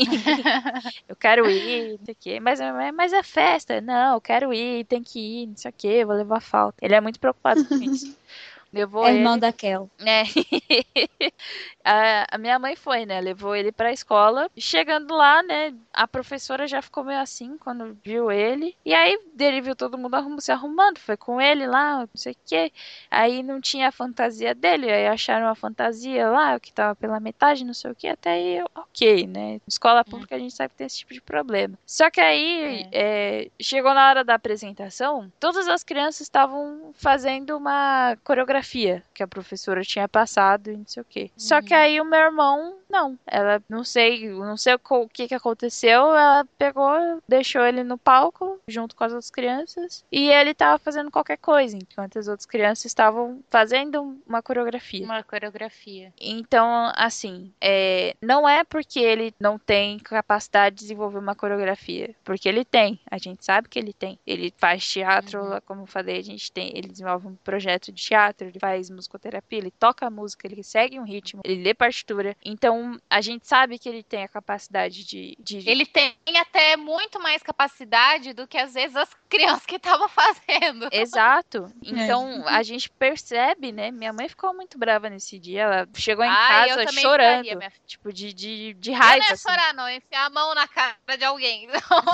Eu quero ir, não sei o quê. Mas, mas é festa. Não, eu quero ir, tem que ir, não sei o quê, vou levar falta. Ele é muito preocupado com isso. Levou É irmão ele. da Kel. É. a, a minha mãe foi, né? Levou ele pra escola. Chegando lá, né? A professora já ficou meio assim quando viu ele. E aí ele viu todo mundo arrum- se arrumando. Foi com ele lá, não sei o quê. Aí não tinha a fantasia dele. Aí acharam a fantasia lá, que tava pela metade, não sei o quê. Até aí, ok, né? Escola pública a gente sabe que tem esse tipo de problema. Só que aí é, chegou na hora da apresentação, todas as crianças estavam fazendo uma coreografia que a professora tinha passado e não sei o quê. Só que aí o meu irmão, não. Ela, não sei, não sei o co- o que que aconteceu. Ela pegou, deixou ele no palco, junto com as outras crianças. E ele tava fazendo qualquer coisa, enquanto as outras crianças estavam fazendo uma coreografia. Uma coreografia. Então, assim, é, não é porque ele não tem capacidade de desenvolver uma coreografia, porque ele tem, a gente sabe que ele tem. Ele faz teatro, Uhum. como eu falei, a gente tem, ele desenvolve um projeto de teatro, ele faz musicoterapia, ele toca música, ele segue um ritmo, ele lê partitura. Então, a gente sabe que ele tem a capacidade de, de Ele tem até muito mais capacidade do que às vezes as crianças que estavam fazendo. Exato. Então a gente percebe, né? Minha mãe ficou muito brava nesse dia. Ela chegou em Ah, eu casa também chorando, ficaria, minha filha. tipo de, de, de Eu raiva, não ia assim. chorar, não, ia enfiar a mão na cara de alguém.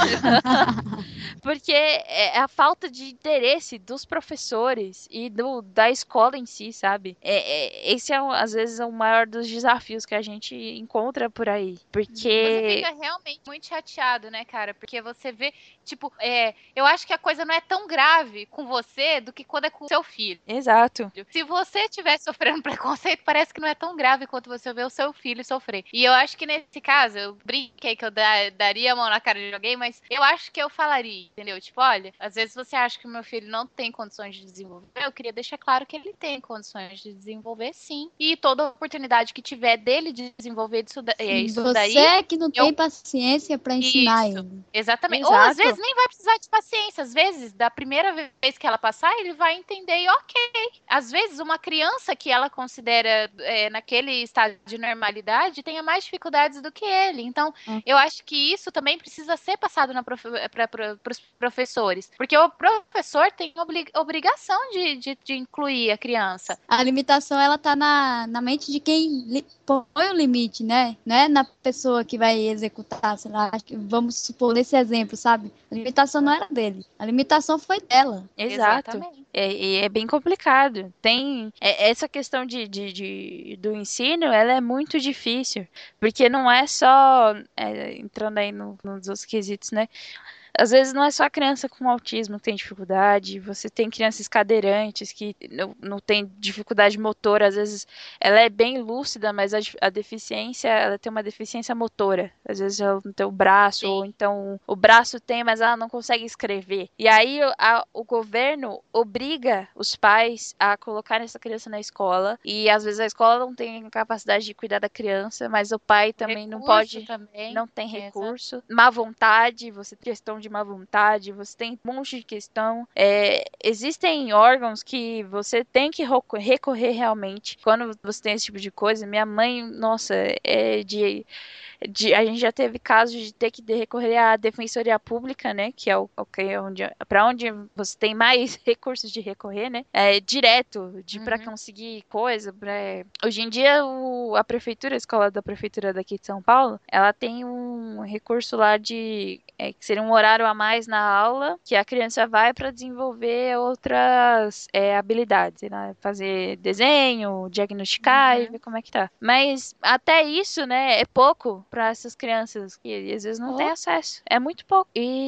Porque é a falta de interesse dos professores e do, da escola em si, sabe? É, é- esse é, um- às vezes, é o maior dos desafios que a gente encontra por aí. Você Porque. fica realmente muito chateado, né, cara? Porque você vê, tipo, é, eu acho que a coisa não é tão grave com você do que quando é com o seu filho. Exato. Se você estiver sofrendo preconceito, parece que não é tão grave quanto você vê o seu filho sofrer. E eu acho que nesse caso, eu brinquei que eu da- daria a mão na cara de alguém, mas eu acho que eu falaria, entendeu? Tipo, olha, às vezes você acha que o meu filho não tem condições de desenvolver. Eu queria deixar claro que ele tem condições de desenvolver, sim. E toda oportunidade que tiver dele de desenvolver isso, da- é, isso Você daí, é que não eu tem paciência para ensinar isso, ele. exatamente. Ou às Exato. vezes nem vai precisar de paciência. Às vezes, da primeira vez que ela passar, ele vai entender e ok. Às vezes, uma criança que ela considera é, naquele estado de normalidade tenha mais dificuldades do que ele. Então, Hum. eu acho que isso também precisa ser passado para os professores. Porque o professor tem obli- obrigação de, de, de incluir a criança. A limitação, ela tá na, na mente de quem li- põe o limite, né? Não é na pessoa que vai executar, sei lá, acho que vamos supor nesse exemplo, sabe? A limitação não era dele, a limitação foi dela. Exato. Exatamente. É, e é bem complicado. Tem é- essa questão de, de, de- do ensino, ela é muito difícil, porque não é só é, entrando aí no, nos outros quesitos, né? Às vezes não é só a criança com autismo que tem dificuldade, você tem crianças cadeirantes que não, não tem dificuldade motora, às vezes ela é bem lúcida, mas a, dif- a deficiência, ela tem uma deficiência motora. Às vezes ela não tem o braço, ou Sim. então o braço tem, mas ela não consegue escrever. E aí o- a- o governo obriga os pais a colocar essa criança na escola, e às vezes a escola não tem capacidade de cuidar da criança, mas o pai também não Recurso pode também. não tem Exato. recurso, má vontade, você tem questão de má vontade, você tem um monte de questão. É, existem órgãos que você tem que reco- recorrer realmente quando você tem esse tipo de coisa. Minha mãe, nossa, é de de- a gente já teve casos de ter que recorrer à Defensoria Pública, né, que é o, o que é onde para onde você tem mais recursos de recorrer, né, é direto de para Uhum. conseguir coisa, pra... hoje em dia o, a prefeitura, a escola da prefeitura daqui de São Paulo, ela tem um recurso lá de é, que seria um horário a mais na aula, que a criança vai para desenvolver outras é, habilidades, né, fazer desenho, diagnosticar e Uhum. ver como é que tá. Mas até isso, né, é pouco para essas crianças que às vezes não têm Oh. acesso. É muito pouco.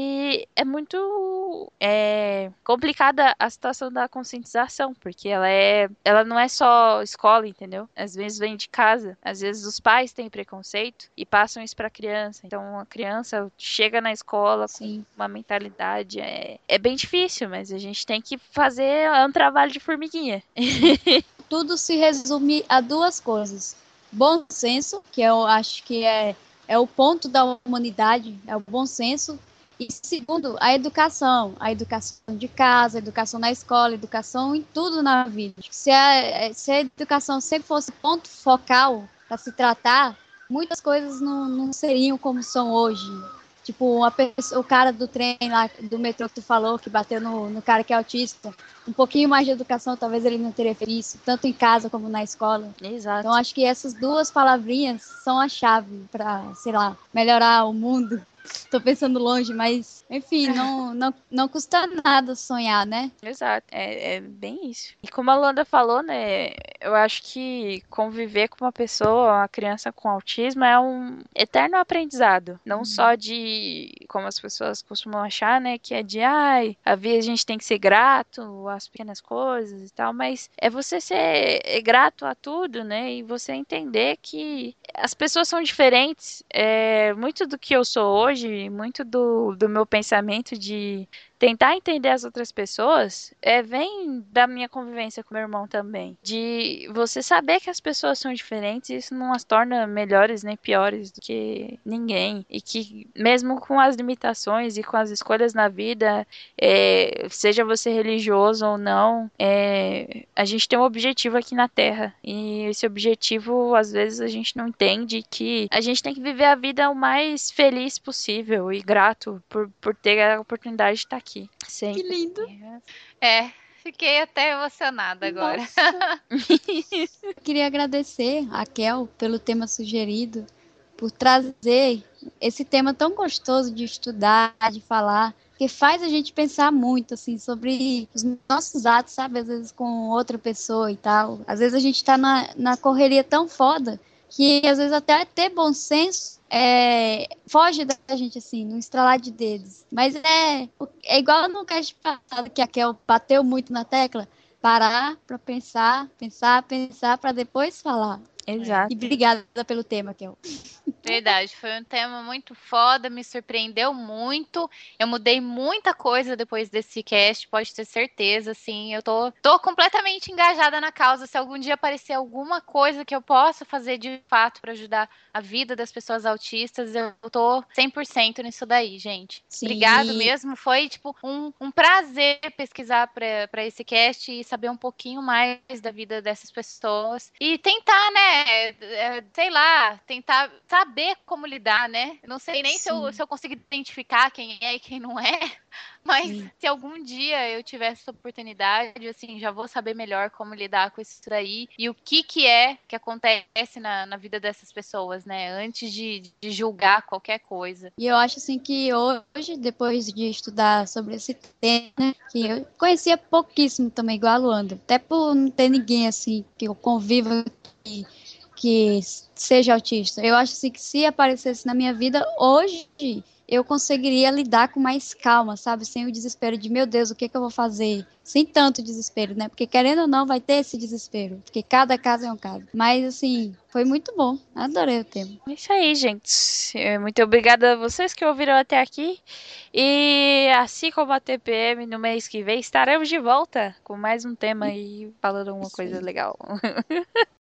E é muito é, complicada a situação da conscientização, porque ela é, ela não é só escola, entendeu? Às vezes vem de casa, às vezes os pais têm preconceito e passam isso para a criança. Então a criança chega na escola Sim. com uma mentalidade é, é bem difícil, mas a gente tem que fazer é um trabalho de formiguinha. Tudo se resume a duas coisas: bom senso, que eu acho que é, é o ponto da humanidade, é o bom senso, e segundo, a educação, a educação de casa, a educação na escola, a educação em tudo na vida. Se a, se a educação sempre fosse ponto focal para se tratar, muitas coisas não, não seriam como são hoje. Tipo, uma pessoa, o cara do trem lá, do metrô que tu falou, que bateu no, no cara que é autista, um pouquinho mais de educação, talvez ele não teria feito isso, tanto em casa como na escola. Exato. Então, acho que essas duas palavrinhas são a chave para, sei lá, melhorar o mundo. Tô pensando longe, mas, enfim, não, não, não custa nada sonhar, né? Exato, é, é bem isso. E como a Luanda falou, né, eu acho que conviver com uma pessoa, uma criança com autismo, é um eterno aprendizado. Não Uhum. só de, como as pessoas costumam achar, né, que é de, ai, a vida a gente tem que ser grato às pequenas coisas e tal, mas é você ser grato a tudo, né, e você entender que as pessoas são diferentes. É, muito do que eu sou hoje, muito do, do meu pensamento de tentar entender as outras pessoas é, vem da minha convivência com meu irmão também. De você saber que as pessoas são diferentes, isso não as torna melhores nem piores do que ninguém. E que mesmo com as limitações e com as escolhas na vida, é, seja você religioso ou não, é, a gente tem um objetivo aqui na Terra. E esse objetivo, às vezes, a gente não entende que a gente tem que viver a vida o mais feliz possível e grato por, por ter a oportunidade de estar aqui. Sempre. Que lindo. É, fiquei até emocionada agora. Nossa. Eu queria agradecer a Kel pelo tema sugerido, por trazer esse tema tão gostoso de estudar, de falar, que faz a gente pensar muito, assim, sobre os nossos atos, sabe? Às vezes com outra pessoa e tal. Às vezes a gente tá na, na correria tão foda que às vezes até ter bom senso é, foge da gente, assim, no estralar de dedos. Mas é, é igual no cast passado, que a Kel bateu muito na tecla, parar para pensar, pensar, pensar, para depois falar. Exato. E obrigada pelo tema, Kel. Verdade, foi um tema muito foda, me surpreendeu muito. Eu mudei muita coisa depois desse cast, pode ter certeza, assim. Eu tô, tô completamente engajada na causa. Se algum dia aparecer alguma coisa que eu possa fazer de fato para ajudar a vida das pessoas autistas, eu tô cem por cento nisso daí, gente. Sim. Obrigado mesmo. Foi, tipo, um, um prazer pesquisar para esse cast e saber um pouquinho mais da vida dessas pessoas. E tentar, né, é, sei lá, tentar saber como lidar, né? Não sei nem se eu, se eu consigo identificar quem é e quem não é, mas Sim. se algum dia eu tiver essa oportunidade, assim, já vou saber melhor como lidar com isso daí e o que que é que acontece na, na vida dessas pessoas, né? Antes de, de julgar qualquer coisa. E eu acho, assim, que hoje, depois de estudar sobre esse tema, né, que eu conhecia pouquíssimo também, igual a Luanda, até por não ter ninguém, assim, que eu conviva aqui, que seja autista. Eu acho assim que se aparecesse na minha vida hoje, eu conseguiria lidar com mais calma, sabe? Sem o desespero de, meu Deus, o que, que eu vou fazer? Sem tanto desespero, né? Porque querendo ou não, vai ter esse desespero. Porque cada caso é um caso. Mas, assim, foi muito bom. Adorei o tema. É isso aí, gente. Muito obrigada a vocês que ouviram até aqui. E assim como a T P M, no mês que vem estaremos de volta com mais um tema e falando alguma coisa legal.